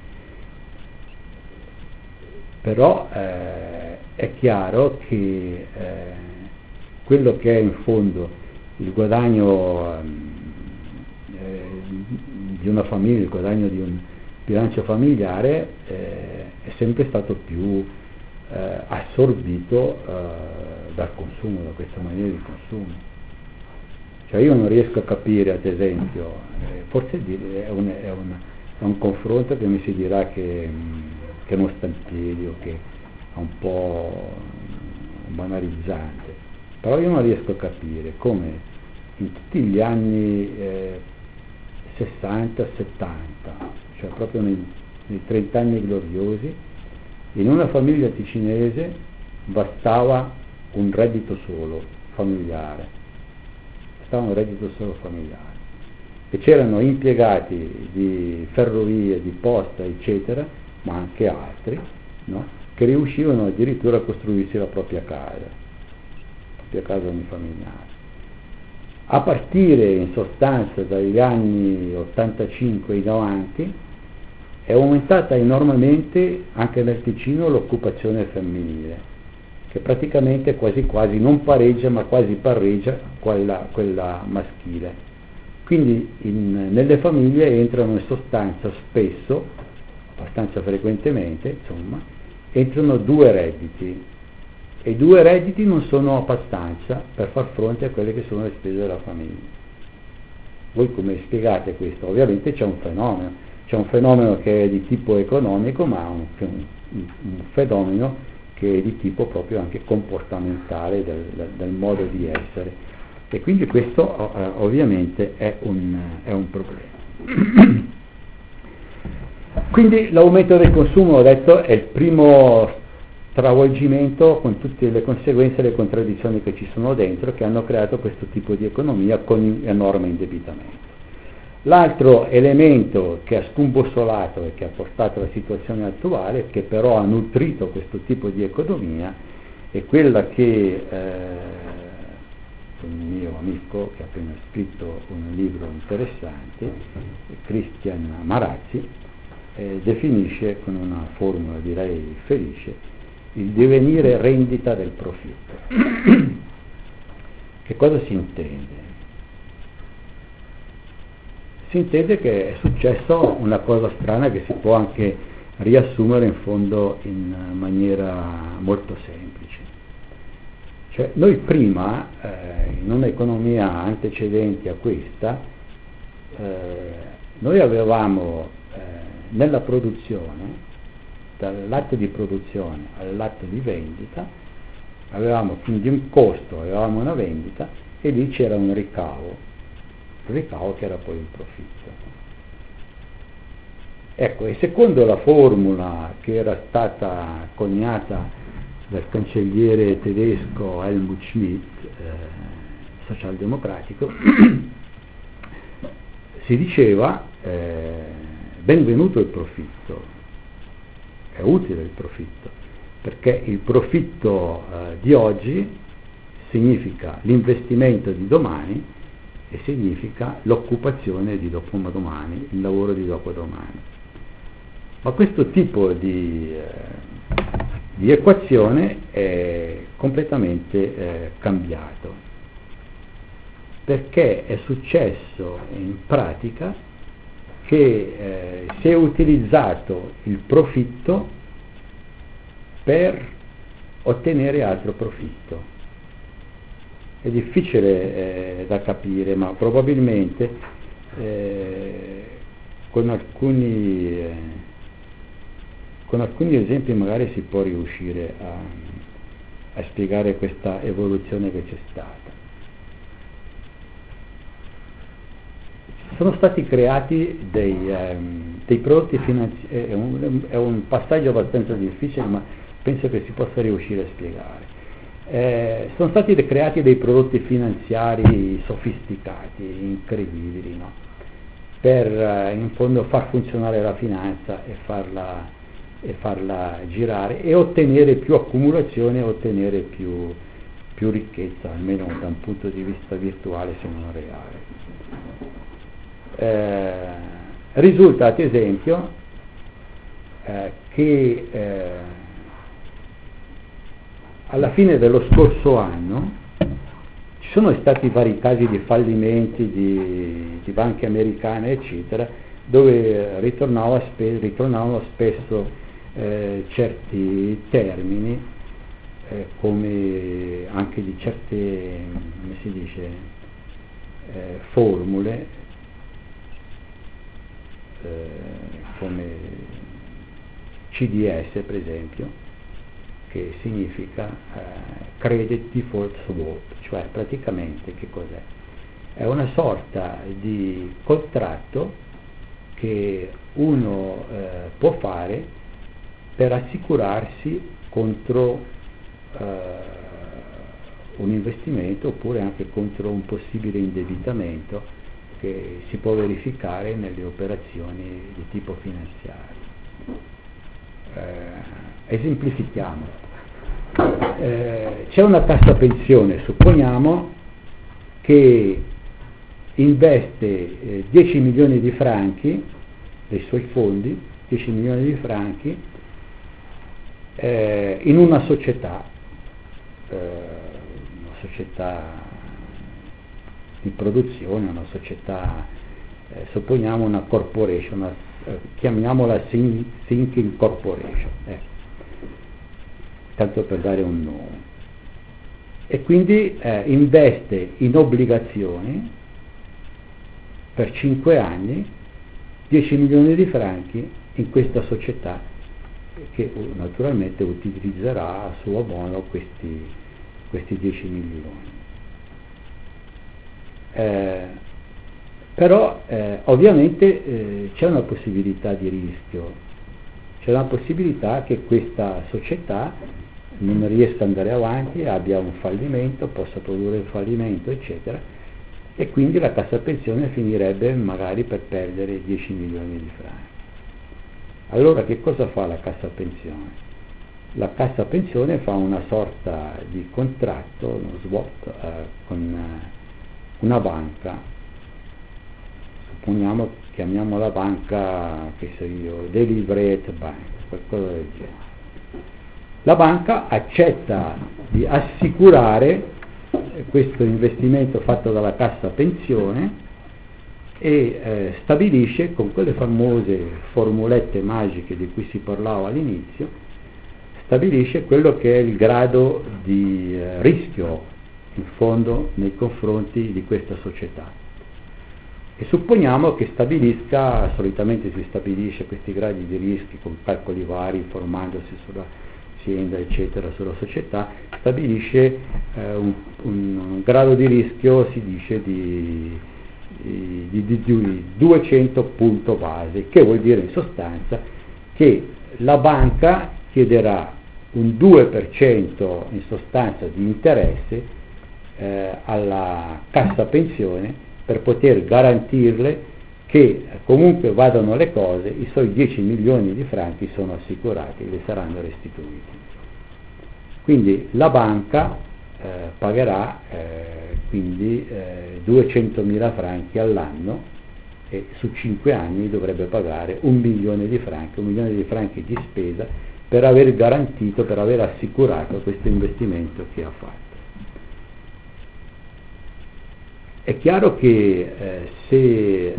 S1: Però è chiaro che quello che è in fondo il guadagno di una famiglia, il guadagno di un bilancio familiare è sempre stato più assorbito dal consumo, da questa maniera di consumo. Cioè io non riesco a capire, ad esempio, forse è un confronto che mi si dirà che non sta in piedi o che è un po' banalizzante, però io non riesco a capire come in tutti gli anni 60-70, cioè proprio nei 30 anni gloriosi, in una famiglia ticinese bastava un reddito solo familiare, e c'erano impiegati di ferrovie, di posta, eccetera, ma anche altri, no? Che riuscivano addirittura a costruirsi la propria casa unifamiliare. A partire in sostanza dagli anni 85 in avanti è aumentata enormemente anche nel Ticino l'occupazione femminile, che praticamente quasi quasi non pareggia, ma quasi pareggia quella maschile. Quindi nelle famiglie entrano in sostanza spesso, abbastanza frequentemente, insomma, entrano due redditi, e i due redditi non sono abbastanza per far fronte a quelle che sono le spese della famiglia. Voi come spiegate questo? Ovviamente c'è un fenomeno che è di tipo economico, ma un fenomeno che è di tipo proprio anche comportamentale del modo di essere, e quindi questo ovviamente è un problema. Quindi l'aumento del consumo, ho detto, è il primo stravolgimento, con tutte le conseguenze e le contraddizioni che ci sono dentro, che hanno creato questo tipo di economia con enorme indebitamento. L'altro elemento che ha scombussolato e che ha portato alla situazione attuale, che però ha nutrito questo tipo di economia, è quella che un mio amico che ha appena scritto un libro interessante, Cristian Marazzi, definisce con una formula direi felice il divenire rendita del profitto. Che cosa si intende? Si intende che è successo una cosa strana che si può anche riassumere in fondo in maniera molto semplice. Cioè, noi prima, in un'economia antecedente a questa, noi avevamo nella produzione, dall'atto di produzione all'atto di vendita, avevamo quindi un costo, avevamo una vendita, e lì c'era un ricavo che era poi il profitto. Ecco, e secondo la formula che era stata coniata dal cancelliere tedesco Helmut Schmidt, socialdemocratico, si diceva benvenuto il profitto, è utile il profitto, perché il profitto di oggi significa l'investimento di domani e significa l'occupazione di dopodomani, il lavoro di dopodomani. Ma questo tipo di equazione è completamente cambiato, perché è successo in pratica che si è utilizzato il profitto per ottenere altro profitto. È difficile da capire, ma probabilmente con alcuni esempi magari si può riuscire a spiegare questa evoluzione che c'è stata. Sono stati creati dei prodotti finanziari, è un passaggio abbastanza difficile, ma penso che si possa riuscire a spiegare. Sono stati creati dei prodotti finanziari sofisticati, incredibili, no? Per in fondo far funzionare la finanza e farla girare e ottenere più accumulazione, ottenere più ricchezza, almeno da un punto di vista virtuale se non reale. Risulta ad esempio che alla fine dello scorso anno ci sono stati vari casi di fallimenti di banche americane eccetera, dove ritornavano spesso certi termini come anche di certe, come si dice, formule come CDS per esempio, che significa Credit Default Swap, cioè praticamente che cos'è? È una sorta di contratto che uno può fare per assicurarsi contro un investimento oppure anche contro un possibile indebitamento che si può verificare nelle operazioni di tipo finanziario. Esemplifichiamo. C'è una cassa pensione, supponiamo, che investe 10 milioni di franchi dei suoi fondi, 10 milioni di franchi, in una società di produzione, una società, supponiamo una corporation, chiamiamola Thinking Corporation, tanto per dare un nome. E quindi investe in obbligazioni per 5 anni 10 milioni di franchi in questa società che naturalmente utilizzerà a suo modo questi 10 milioni. Però ovviamente c'è una possibilità di rischio, c'è una possibilità che questa società non riesca ad andare avanti, abbia un fallimento, possa produrre un fallimento eccetera, e quindi la cassa pensione finirebbe magari per perdere 10 milioni di franchi. Allora che cosa fa la cassa pensione? La cassa pensione fa una sorta di contratto, uno swap con una banca, supponiamo, chiamiamo la banca, che so io, Deliberate Bank, qualcosa del genere. La banca accetta di assicurare questo investimento fatto dalla cassa pensione e stabilisce con quelle famose formulette magiche di cui si parlava all'inizio, stabilisce quello che è il grado di rischio in fondo nei confronti di questa società. E supponiamo che stabilisca, solitamente si stabilisce questi gradi di rischi con calcoli vari, informandosi sull'azienda eccetera, sulla società, stabilisce un grado di rischio, si dice di 200 punto base, che vuol dire in sostanza che la banca chiederà un 2% in sostanza di interesse alla cassa pensione per poter garantirle che comunque vadano le cose, i suoi 10 milioni di franchi sono assicurati, le saranno restituiti. Quindi la banca pagherà quindi 200.000 franchi all'anno e su 5 anni dovrebbe pagare 1 milione di franchi di spesa per aver garantito, per aver assicurato questo investimento che ha fatto. È chiaro che se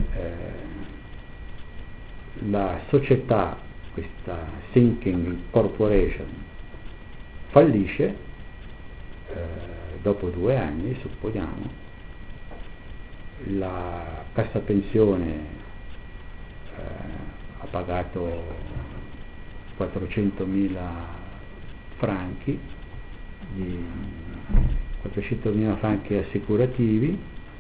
S1: la società, questa Sinking Corporation, fallisce, dopo 2 anni, supponiamo, la cassa pensione ha pagato 400.000 franchi, 400.000 franchi assicurativi,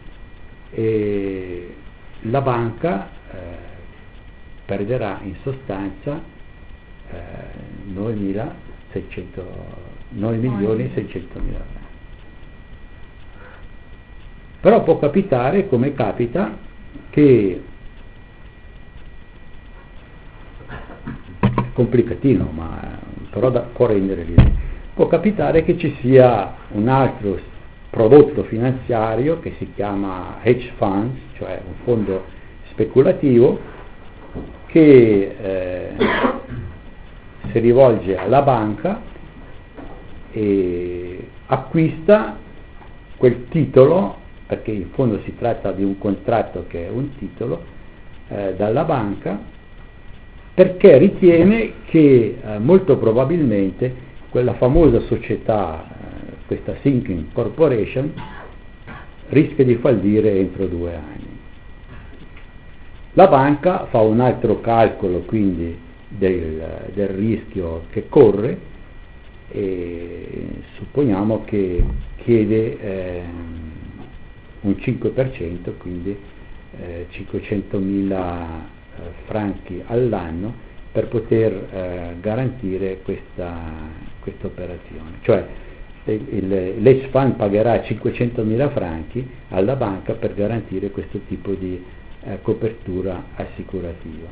S1: e la banca perderà in sostanza 9.600.000 franchi. Però può capitare, come capita, che è complicatino, ma però può rendere l'idea. Può capitare che ci sia un altro prodotto finanziario che si chiama hedge funds, cioè un fondo speculativo, che si rivolge alla banca e acquista quel titolo, perché in fondo si tratta di un contratto che è un titolo, dalla banca, perché ritiene che molto probabilmente quella famosa società, questa Sinking Corporation, rischia di fallire entro 2 anni. La banca fa un altro calcolo quindi del rischio che corre e supponiamo che chiede un 5%, quindi 500.000 franchi all'anno per poter garantire questa operazione. Cioè l'hedge fund pagherà 500.000 franchi alla banca per garantire questo tipo di copertura assicurativa.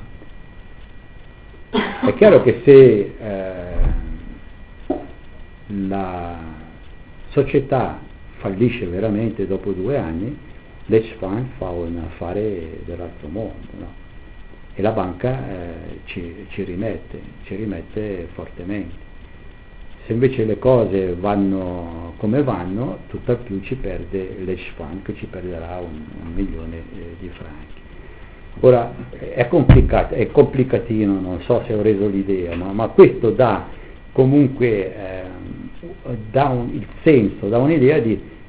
S1: È chiaro che se la società fallisce veramente dopo 2 anni, l'hedge fund fa un affare dell'altro mondo, no? E la banca ci rimette fortemente. Se invece le cose vanno come vanno, tutt'al più ci perde l'hedge fund, che ci perderà 1 milione di franchi. Ora è complicato, è complicatino, non so se ho reso l'idea, no? Ma questo dà comunque il senso, dà un'idea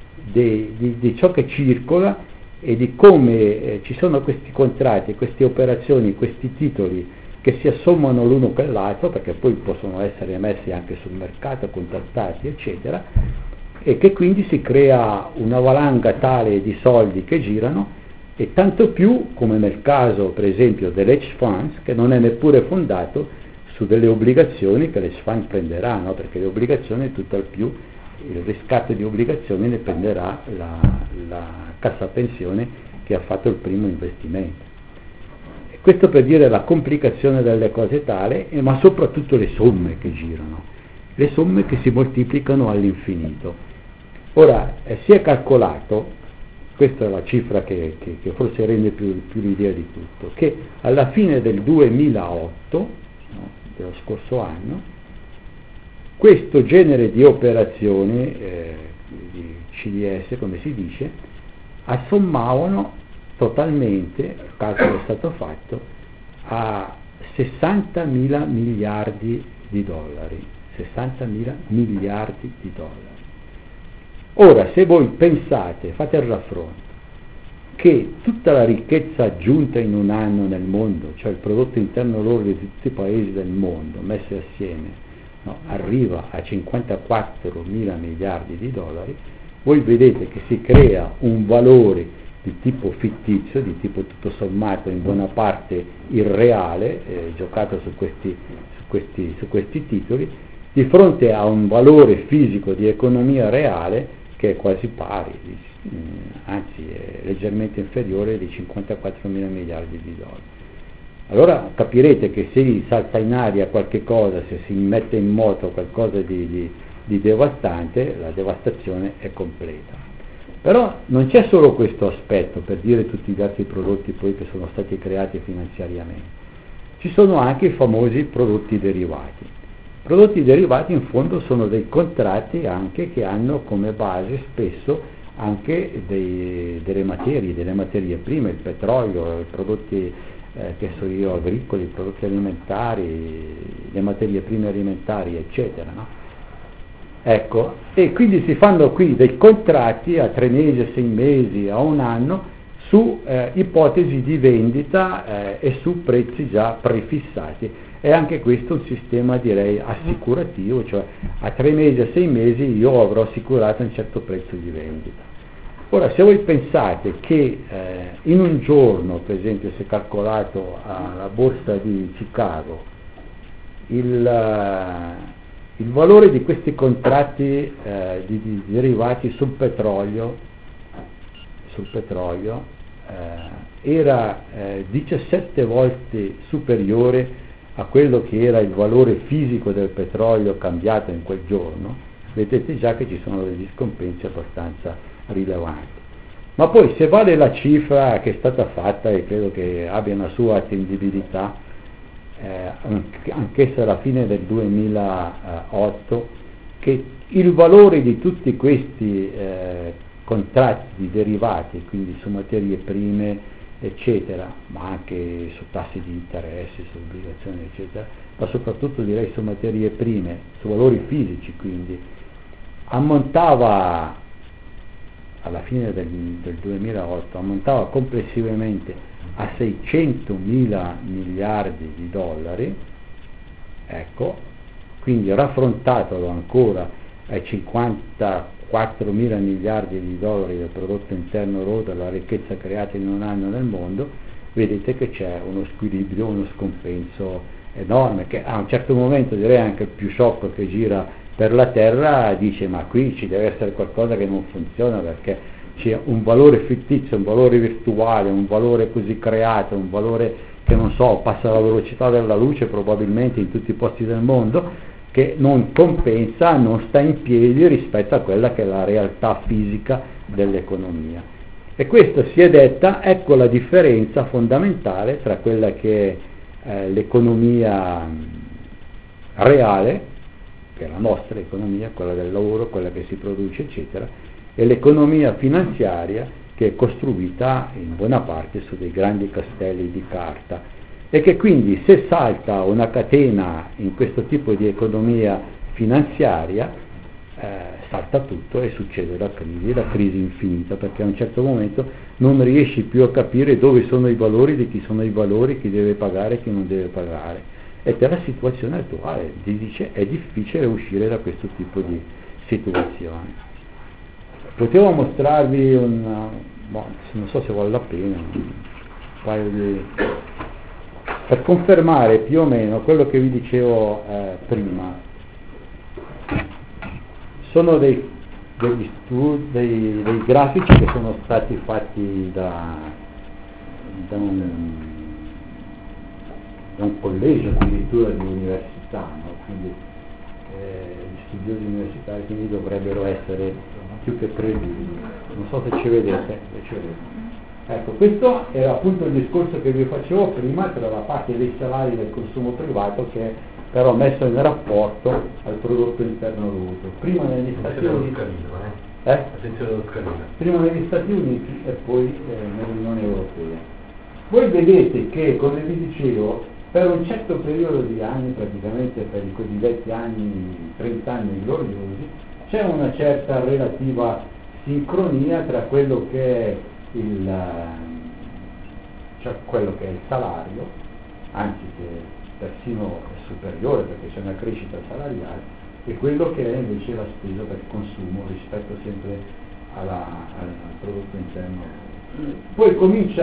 S1: di ciò che circola e di come ci sono questi contratti, queste operazioni, questi titoli che si assommano l'uno con l'altro, perché poi possono essere emessi anche sul mercato, contrattati, eccetera, e che quindi si crea una valanga tale di soldi che girano, e tanto più come nel caso per esempio dell'hedge funds, che non è neppure fondato su delle obbligazioni che l'hedge fund prenderà, no? Perché le obbligazioni, tutt'al più il riscatto di obbligazioni ne prenderà la cassa pensione che ha fatto il primo investimento. E questo per dire la complicazione delle cose tale, ma soprattutto le somme che girano, le somme che si moltiplicano all'infinito. Ora si è calcolato, questa è la cifra che forse rende più l'idea di tutto, che alla fine del 2008, no, dello scorso anno, questo genere di operazioni, di CDS come si dice, assommavano totalmente, il calcolo è stato fatto, a 60.000 miliardi di dollari. 60.000 miliardi di dollari. Ora, se voi pensate, fate il raffronto, che tutta la ricchezza aggiunta in un anno nel mondo, cioè il prodotto interno lordo di tutti i paesi del mondo, messi assieme, no, arriva a 54.000 miliardi di dollari, voi vedete che si crea un valore di tipo fittizio, di tipo tutto sommato in buona parte irreale, giocato su questi titoli, di fronte a un valore fisico di economia reale che è quasi pari, anzi è leggermente inferiore di 54.000 miliardi di dollari. Allora capirete che se salta in aria qualche cosa, se si mette in moto qualcosa di di devastante, la devastazione è completa. Però non c'è solo questo aspetto per dire tutti gli altri prodotti poi che sono stati creati finanziariamente, ci sono anche i famosi prodotti derivati. I prodotti derivati in fondo sono dei contratti anche che hanno come base spesso anche delle materie prime, il petrolio, i prodotti agricoli, i prodotti alimentari, le materie prime alimentari, eccetera, no? Ecco, e quindi si fanno qui dei contratti a 3 mesi, 6 mesi, a un anno su ipotesi di vendita e su prezzi già prefissati. E anche questo è un sistema, direi, assicurativo, cioè a 3 mesi, a 6 mesi io avrò assicurato un certo prezzo di vendita. Ora, se voi pensate che in un giorno, per esempio, si è calcolato alla borsa di Chicago il valore di questi contratti di derivati sul petrolio era 17 volte superiore a quello che era il valore fisico del petrolio cambiato in quel giorno, vedete già che ci sono degli scompensi abbastanza rilevanti. Ma poi se vale la cifra che è stata fatta, e credo che abbia una sua attendibilità, anch'essa alla fine del 2008, che il valore di tutti questi contratti di derivati, quindi su materie prime, eccetera, ma anche su tassi di interesse, su obbligazioni, eccetera, ma soprattutto direi su materie prime, su valori fisici, quindi ammontava alla fine del 2008 ammontava complessivamente a 600 mila miliardi di dollari, ecco, quindi raffrontatelo ancora ai 54 mila miliardi di dollari del prodotto interno lordo, la ricchezza creata in un anno nel mondo, vedete che c'è uno squilibrio, uno scompenso enorme, che a un certo momento, direi anche il più sciocco che gira per la Terra dice: ma qui ci deve essere qualcosa che non funziona, perché c'è un valore fittizio, un valore virtuale, un valore così creato, un valore che non so, passa alla velocità della luce probabilmente in tutti i posti del mondo, che non compensa, non sta in piedi rispetto a quella che è la realtà fisica dell'economia. E questo si è detta, ecco la differenza fondamentale tra quella che è l'economia reale, che è la nostra economia, quella del lavoro, quella che si produce, eccetera, e l'economia finanziaria, che è costruita in buona parte su dei grandi castelli di carta, e che quindi se salta una catena in questo tipo di economia finanziaria salta tutto e succede la crisi infinita, perché a un certo momento non riesci più a capire dove sono i valori, di chi sono i valori, chi deve pagare e chi non deve pagare. Ed è la situazione attuale, ti dice è difficile uscire da questo tipo di situazione. Potevo mostrarvi non so se vale la pena, un paio di... per confermare più o meno quello che vi dicevo prima. Sono dei grafici che sono stati fatti da un collegio addirittura di università, no? Quindi gli studiosi universitari, quindi dovrebbero essere più che credibili. Non so se ci vedete. Ecco, questo era appunto il discorso che vi facevo prima tra la parte dei salari del consumo privato, che è però messo in rapporto al prodotto interno lordo. Prima negli Stati Uniti, prima negli Stati Uniti e poi nell'Unione Europea. Voi vedete che, come vi dicevo, per un certo periodo di anni, praticamente per i cosiddetti anni, 30 anni gloriosi, c'è una certa relativa sincronia tra quello che è il salario, anzi che persino è superiore perché c'è una crescita salariale, e quello che è invece la spesa per consumo rispetto sempre al prodotto interno. Poi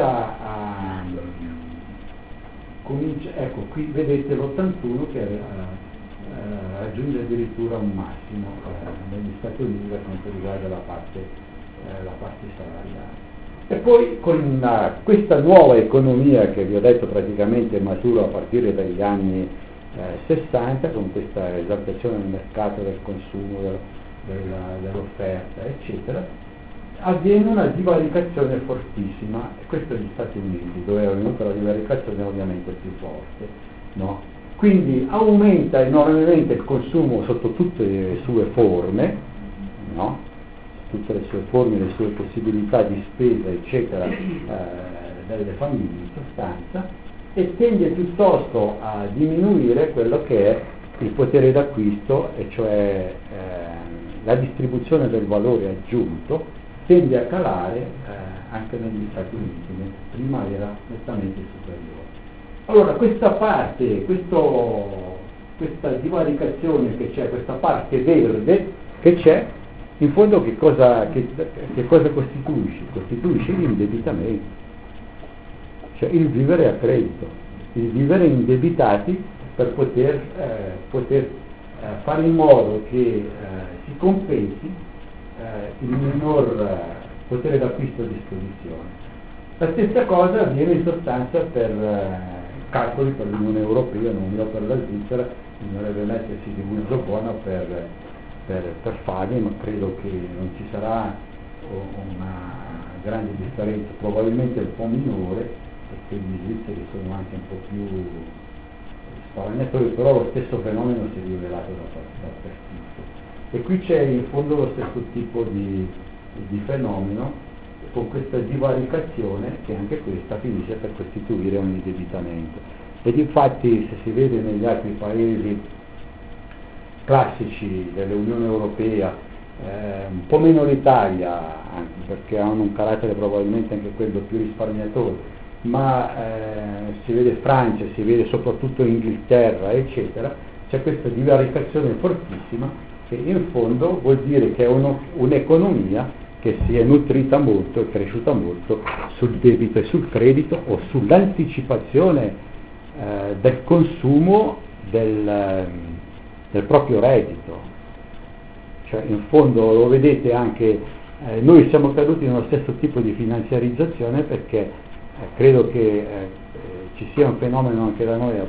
S1: ecco, qui vedete l'81 che raggiunge addirittura un massimo negli Stati Uniti per quanto riguarda la parte salariale. E poi con questa nuova economia che vi ho detto praticamente matura a partire dagli anni 60, con questa esaltazione del mercato, del consumo, dell'offerta, eccetera, avviene una divaricazione fortissima, e questo negli Stati Uniti, dove è venuta la divaricazione ovviamente più forte, no? Quindi aumenta enormemente il consumo sotto tutte le sue forme, no? Tutte le sue forme, le sue possibilità di spesa, eccetera, delle famiglie in sostanza, e tende piuttosto a diminuire quello che è il potere d'acquisto, e cioè la distribuzione del valore aggiunto tende a calare anche negli Stati Uniti, mentre prima era nettamente superiore. Allora questa parte, questa divaricazione che c'è, questa parte verde che c'è, in fondo che cosa costituisce? Costituisce l'indebitamento, cioè il vivere a credito, il vivere indebitati per poter fare in modo che si compensi il minor potere d'acquisto a disposizione. La stessa cosa avviene in sostanza per calcoli per l'Unione Europea, non io per la Svizzera, bisognerebbe mettersi di uso buono per farli, ma credo che non ci sarà una grande differenza, probabilmente un po' minore, perché gli svizzeri sono anche un po' più spaventatori, però lo stesso fenomeno si è rivelato dappertutto. E qui c'è in fondo lo stesso tipo di fenomeno, con questa divaricazione, che anche questa finisce per costituire un indebitamento. Ed infatti, se si vede negli altri paesi classici dell'Unione Europea, un po' meno l'Italia, anche perché hanno un carattere probabilmente anche quello più risparmiatore, ma si vede Francia, si vede soprattutto Inghilterra, eccetera, c'è questa divaricazione fortissima che in fondo vuol dire che è un'economia che si è nutrita molto e cresciuta molto sul debito e sul credito, o sull'anticipazione del consumo del proprio reddito. Cioè in fondo lo vedete anche, noi siamo caduti nello stesso tipo di finanziarizzazione, perché credo che ci sia un fenomeno anche da noi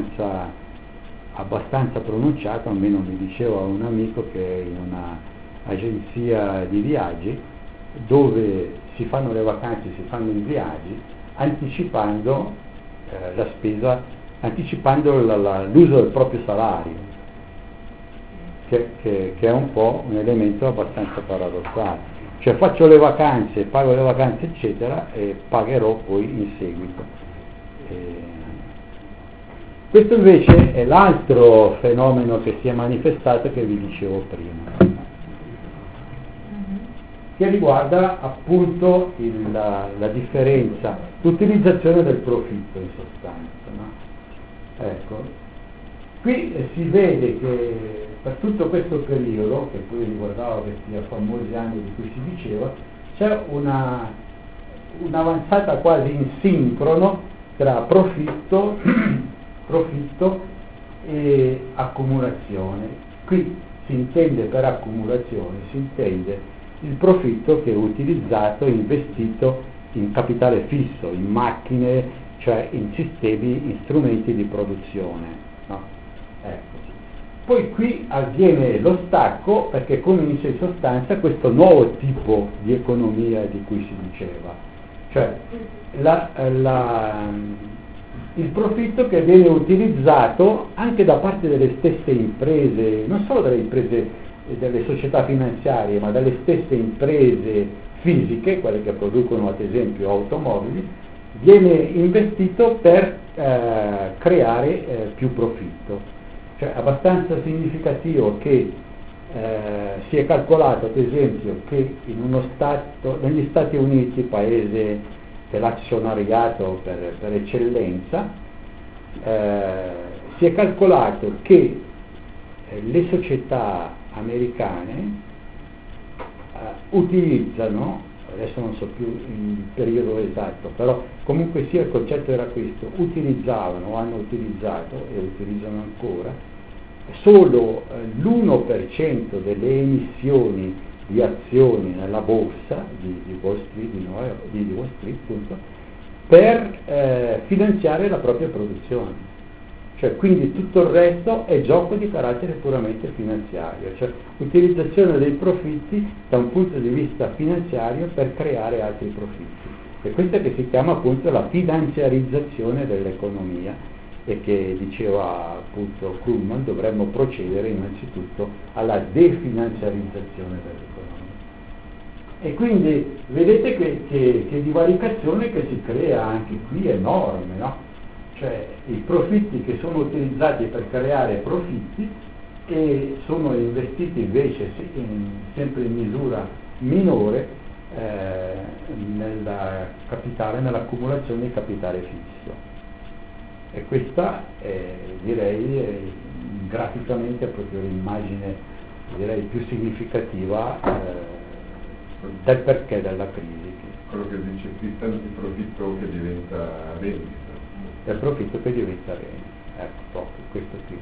S1: abbastanza pronunciato, almeno mi diceva un amico che è in una agenzia di viaggi, dove si fanno le vacanze, si fanno i viaggi anticipando la spesa, anticipando l'uso del proprio salario, che è un po' un elemento abbastanza paradossale. Cioè faccio le vacanze, pago le vacanze eccetera, e pagherò poi in seguito. Questo invece è l'altro fenomeno che si è manifestato, che vi dicevo prima, che riguarda appunto la differenza, l'utilizzazione del profitto in sostanza, no? Ecco, qui si vede che per tutto questo periodo, che poi riguardava questi famosi anni di cui si diceva, c'è un'avanzata quasi in sincrono tra profitto e accumulazione. Qui si intende per accumulazione, si intende il profitto che è utilizzato e investito in capitale fisso, in macchine, cioè in sistemi, in strumenti di produzione, no? Ecco. Poi qui avviene lo stacco, perché comincia in sostanza questo nuovo tipo di economia di cui si diceva, cioè il profitto che viene utilizzato anche da parte delle stesse imprese, non solo delle imprese, delle società finanziarie, ma dalle stesse imprese fisiche, quelle che producono ad esempio automobili, viene investito per creare più profitto. Cioè è abbastanza significativo che si è calcolato ad esempio che in uno stato, negli Stati Uniti, paese dell'azionariato per eccellenza, si è calcolato che le società americane utilizzano, adesso non so più il periodo esatto, però comunque sia il concetto era questo, utilizzavano, hanno utilizzato e utilizzano ancora solo l'1% delle emissioni di azioni nella borsa di Wall Street, di Wall Street appunto, per finanziare la propria produzione. Cioè, quindi tutto il resto è gioco di carattere puramente finanziario, cioè utilizzazione dei profitti da un punto di vista finanziario per creare altri profitti. E questa che si chiama appunto la finanziarizzazione dell'economia e che diceva appunto Krugman dovremmo procedere innanzitutto alla definanziarizzazione dell'economia. E quindi vedete che divaricazione che si crea anche qui è enorme, no? Cioè i profitti che sono utilizzati per creare profitti e sono investiti invece sempre in misura minore nella capitale, nell'accumulazione di capitale fisso. E questa direi graficamente è proprio l'immagine direi più significativa del perché della crisi.
S2: Quello che dice Christian, il profitto che diventa vendita.
S1: È il profitto che diventa vendita, ecco proprio questo qui.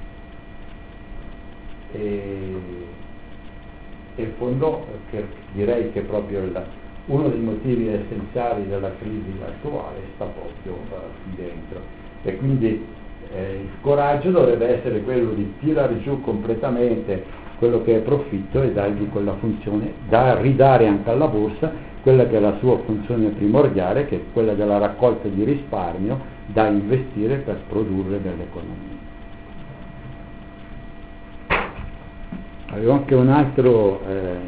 S1: E in fondo direi che proprio uno dei motivi essenziali della crisi attuale sta proprio qui dentro. E quindi il coraggio dovrebbe essere quello di tirare giù completamente quello che è profitto e dargli quella funzione, ridare anche alla borsa quella che è la sua funzione primordiale, che è quella della raccolta di risparmio da investire per produrre dell'economia. Avevo anche un altro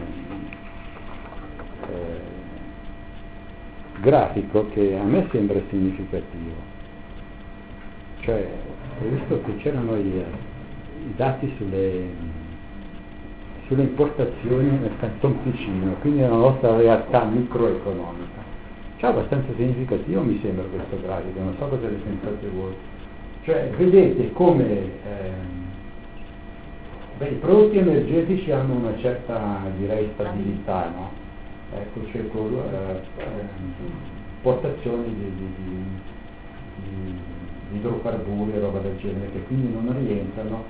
S1: grafico che a me sembra significativo, cioè ho visto che c'erano i dati sulle importazioni nel Canton Ticino, quindi nella nostra realtà microeconomica. Cioè abbastanza significativo mi sembra questo grafico, non so cosa ne pensate voi. Cioè vedete come i prodotti energetici hanno una certa direi stabilità, no? Ecco, c'è importazioni di idrocarburi e roba del genere che quindi non rientrano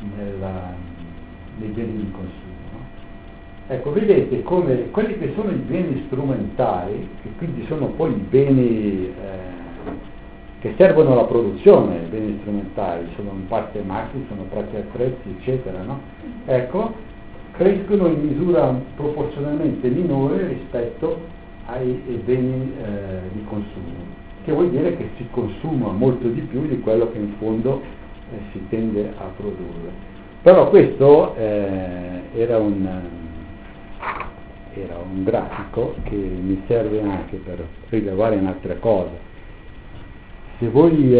S1: nei beni di consumo. Ecco, vedete come quelli che sono i beni strumentali, che quindi sono poi i beni che servono alla produzione, i beni strumentali, sono in parte macchine, sono prati attrezzi, eccetera, no? Ecco, crescono in misura proporzionalmente minore rispetto ai beni di consumo, che vuol dire che si consuma molto di più di quello che in fondo si tende a produrre. Però questo era un grafico che mi serve anche per rilevare un'altra cosa. Se voi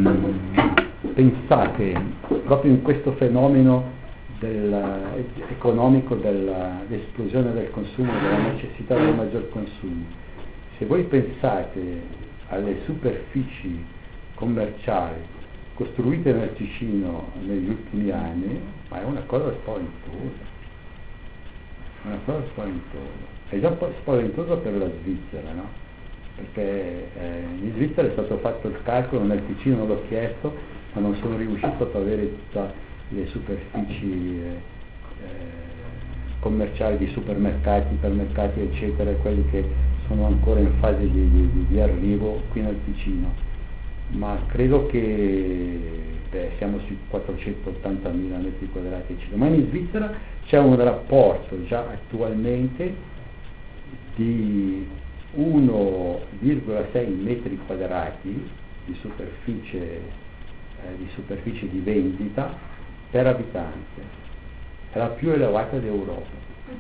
S1: pensate proprio in questo fenomeno economico dell'esplosione del consumo, della necessità del maggior consumo, se voi pensate alle superfici commerciali costruite nel Ticino negli ultimi anni, ma è una cosa spaventosa. È già spaventosa per la Svizzera, no? Perché in Svizzera è stato fatto il calcolo, nel Ticino l'ho chiesto, ma non sono riuscito ad avere tutte le superfici commerciali di supermercati, ipermercati, eccetera, quelli che sono ancora in fase di arrivo qui nel Ticino. Ma credo che siamo sui 480.000 metri quadrati, eccetera. Ma in Svizzera c'è un rapporto già attualmente di 1,6 metri quadrati di superficie di vendita per abitante, è la più elevata d'Europa.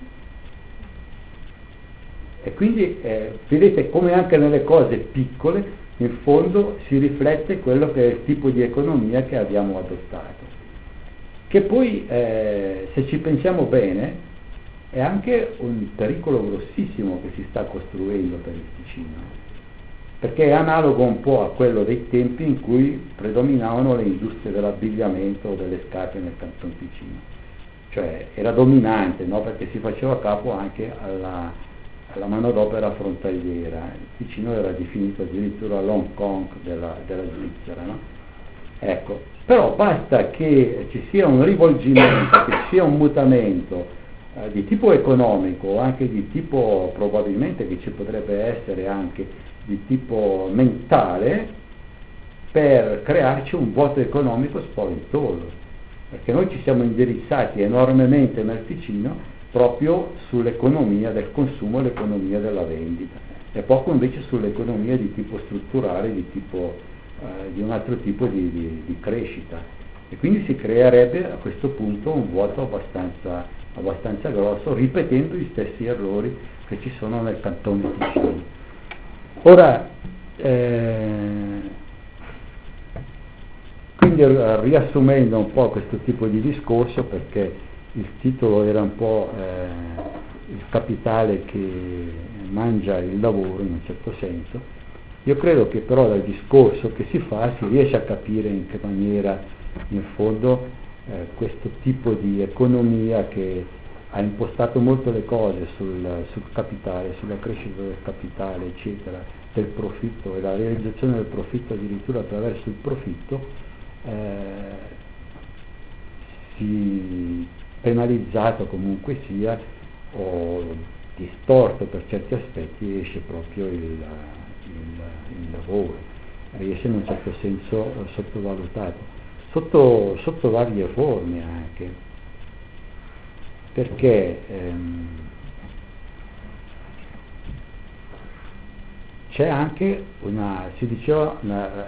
S1: E quindi vedete come anche nelle cose piccole in fondo si riflette quello che è il tipo di economia che abbiamo adottato, che poi se ci pensiamo bene è anche un pericolo grossissimo che si sta costruendo per il Ticino, perché è analogo un po' a quello dei tempi in cui predominavano le industrie dell'abbigliamento o delle scarpe nel Canton Ticino, cioè era dominante, no? Perché si faceva capo anche alla manodopera frontaliera. Il Ticino era definito addirittura l'Hong Kong della Svizzera, no? Ecco, però basta che ci sia un rivolgimento, che ci sia un mutamento di tipo economico o anche di tipo probabilmente che ci potrebbe essere anche di tipo mentale, per crearci un vuoto economico spaventoso, perché noi ci siamo indirizzati enormemente nel Ticino proprio sull'economia del consumo, l'economia della vendita, e poco invece sull'economia di tipo strutturale, di un altro tipo di crescita, e quindi si creerebbe a questo punto un vuoto abbastanza grosso, ripetendo gli stessi errori che ci sono nel Canton di Ticino. Ora, quindi riassumendo un po' questo tipo di discorso, perché il titolo era un po' il capitale che mangia il lavoro in un certo senso, io credo che però dal discorso che si fa si riesce a capire in che maniera in fondo questo tipo di economia che ha impostato molto le cose sul capitale, sulla crescita del capitale, eccetera, del profitto e la realizzazione del profitto addirittura attraverso il profitto, si penalizzato comunque sia o distorto per certi aspetti esce proprio il lavoro, riesce in un certo senso sottovalutato sotto varie forme anche, perché c'è anche si diceva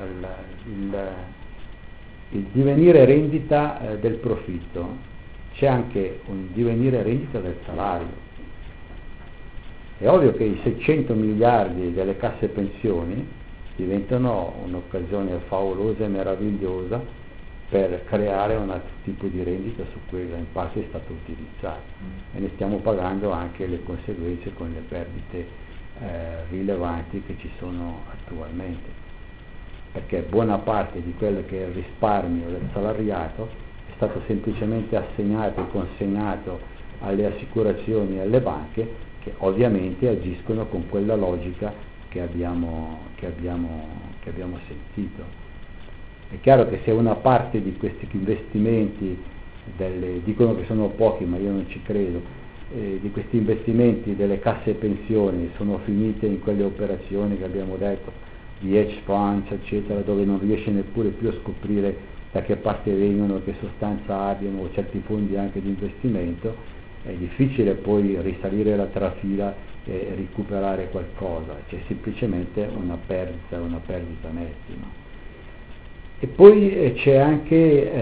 S1: il divenire rendita del profitto, c'è anche un divenire rendita del salario. È ovvio che i 600 miliardi delle casse pensioni diventano un'occasione favolosa e meravigliosa per creare un altro tipo di rendita su quella in parte è stato utilizzato, e ne stiamo pagando anche le conseguenze con le perdite rilevanti che ci sono attualmente, perché buona parte di quello che è il risparmio del salariato è stato semplicemente assegnato e consegnato alle assicurazioni e alle banche, che ovviamente agiscono con quella logica che abbiamo sentito. È chiaro che se una parte di questi investimenti, dicono che sono pochi ma io non ci credo, di questi investimenti delle casse pensioni sono finite in quelle operazioni che abbiamo detto di hedge funds eccetera, dove non riesce neppure più a scoprire da che parte vengono, che sostanza abbiano, o certi fondi anche di investimento, è difficile poi risalire la trafila e recuperare qualcosa, c'è semplicemente una perdita nettima. E poi c'è anche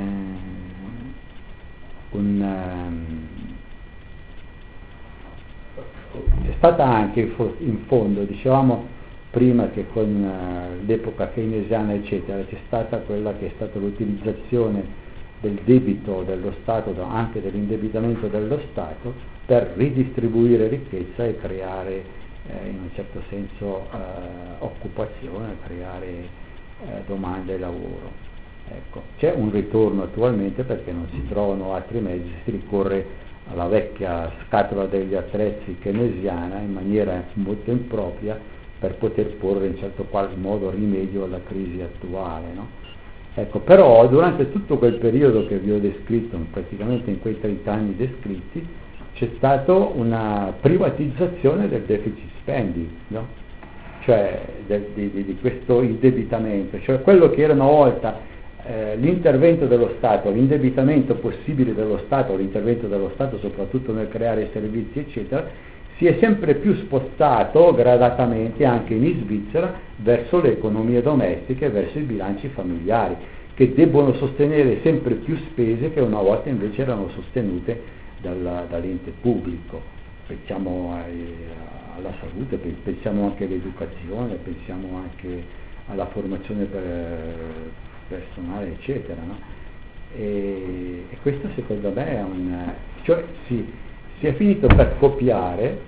S1: c'è stata anche in fondo, dicevamo prima che con l'epoca keynesiana eccetera c'è stata quella che è stata l'utilizzazione del debito dello Stato, anche dell'indebitamento dello Stato, per ridistribuire ricchezza e creare in un certo senso occupazione, creare domanda e lavoro. Ecco, c'è un ritorno attualmente perché non si trovano altri mezzi, si ricorre alla vecchia scatola degli attrezzi keynesiana in maniera molto impropria per poter porre in certo qual modo rimedio alla crisi attuale, no? Ecco, però durante tutto quel periodo che vi ho descritto, praticamente in quei 30 anni descritti, c'è stata una privatizzazione del deficit spending, no? Cioè di questo indebitamento, cioè quello che era una volta l'intervento dello Stato, l'indebitamento possibile dello Stato, l'intervento dello Stato soprattutto nel creare servizi eccetera, si è sempre più spostato gradatamente anche in Svizzera verso le economie domestiche, verso i bilanci familiari, che debbono sostenere sempre più spese che una volta invece erano sostenute dall'ente pubblico. Pensiamo alla salute, pensiamo anche all'educazione, pensiamo anche alla formazione personale, eccetera, no? E questo secondo me è cioè si è finito per copiare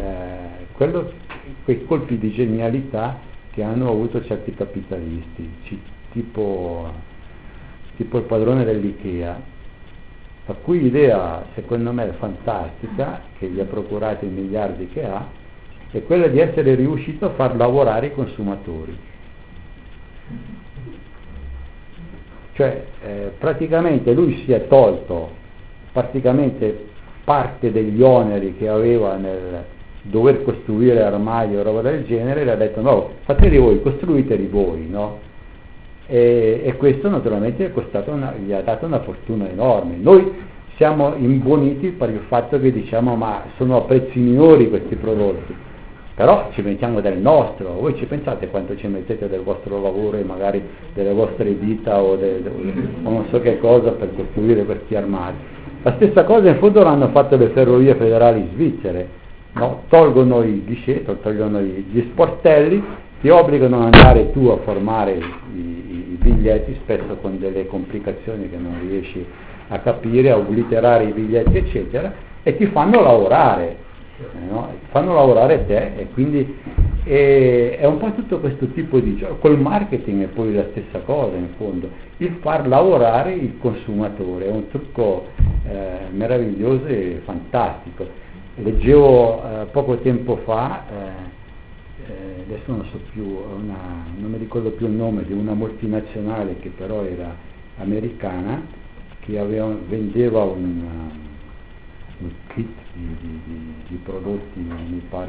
S1: quei colpi di genialità che hanno avuto certi capitalisti, tipo il padrone dell'Ikea, la cui idea secondo me è fantastica, che gli ha procurato i miliardi che ha, è quella di essere riuscito a far lavorare i consumatori. Cioè praticamente lui si è tolto praticamente parte degli oneri che aveva nel dover costruire armadi o roba del genere, e le ha detto no, fateli voi, costruiteli voi, no? e questo naturalmente gli ha dato una fortuna enorme. Noi siamo imboniti per il fatto che diciamo ma sono a prezzi minori questi prodotti, però ci mettiamo del nostro. Voi ci pensate quanto ci mettete del vostro lavoro e magari delle vostre vita o non so che cosa per costruire questi armadi. La stessa cosa in fondo l'hanno fatto le ferrovie federali svizzere, no? Tolgono i guichet, tolgono gli sportelli, ti obbligano ad andare tu a formare i biglietti, spesso con delle complicazioni che non riesci a capire, a obliterare i biglietti eccetera, e ti fanno lavorare, no? Fanno lavorare te, e quindi è un po' tutto questo tipo di gioco. Col marketing è poi la stessa cosa in fondo, il far lavorare il consumatore, è un trucco meraviglioso e fantastico. Leggevo poco tempo fa, adesso non so più, non mi ricordo più il nome, di una multinazionale che però era americana, che vendeva un kit di prodotti, mi pare,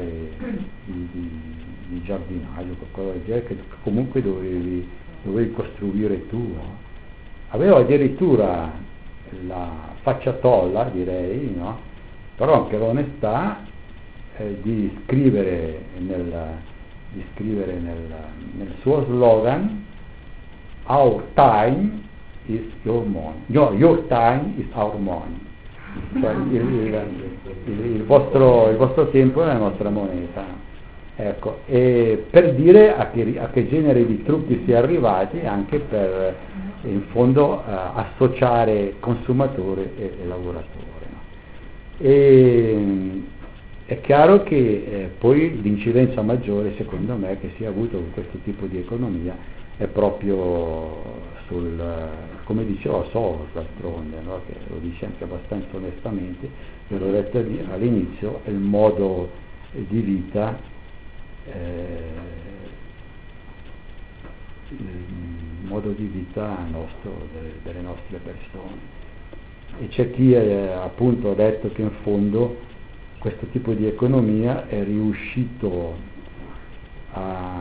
S1: di giardinaggio, qualcosa del genere, che comunque dovevi costruire tu. No? Aveva addirittura la facciatolla, direi, no? Però anche l'onestà di scrivere nel suo slogan: "Our time is your money", no, "Your time is our money", cioè il vostro tempo è la nostra moneta, ecco, e per dire a che genere di trucchi si è arrivati, anche per in fondo associare consumatore e lavoratore, no? E è chiaro che poi l'incidenza maggiore, secondo me, che si è avuto con questo tipo di economia è proprio come diceva Soros d'altronde, no? Che lo dice anche abbastanza onestamente, ve l'ho detto all'inizio, è il modo di vita, nostro, delle nostre persone. E c'è chi appunto ha detto che in fondo questo tipo di economia è riuscito a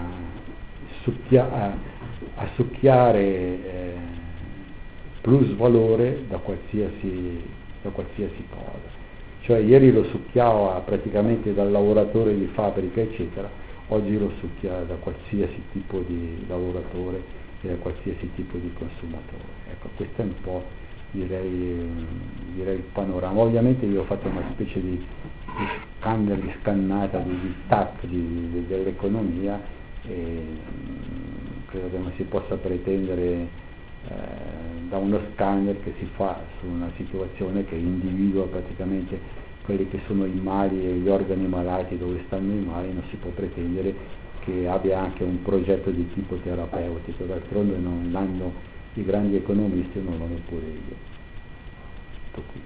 S1: succhiare plus valore da qualsiasi cosa. Cioè ieri lo succhiava praticamente dal lavoratore di fabbrica eccetera, oggi lo succhia da qualsiasi tipo di lavoratore e da qualsiasi tipo di consumatore. Ecco, questo è un po' direi il panorama. Ovviamente io ho fatto una specie di scannata, di tac dell'economia, e credo che non si possa pretendere da uno scanner che si fa su una situazione che individua praticamente quelli che sono i mali e gli organi malati dove stanno i mali, non si può pretendere che abbia anche un progetto di tipo terapeutico, d'altronde non l'hanno i grandi economisti, non l'ho neppure io.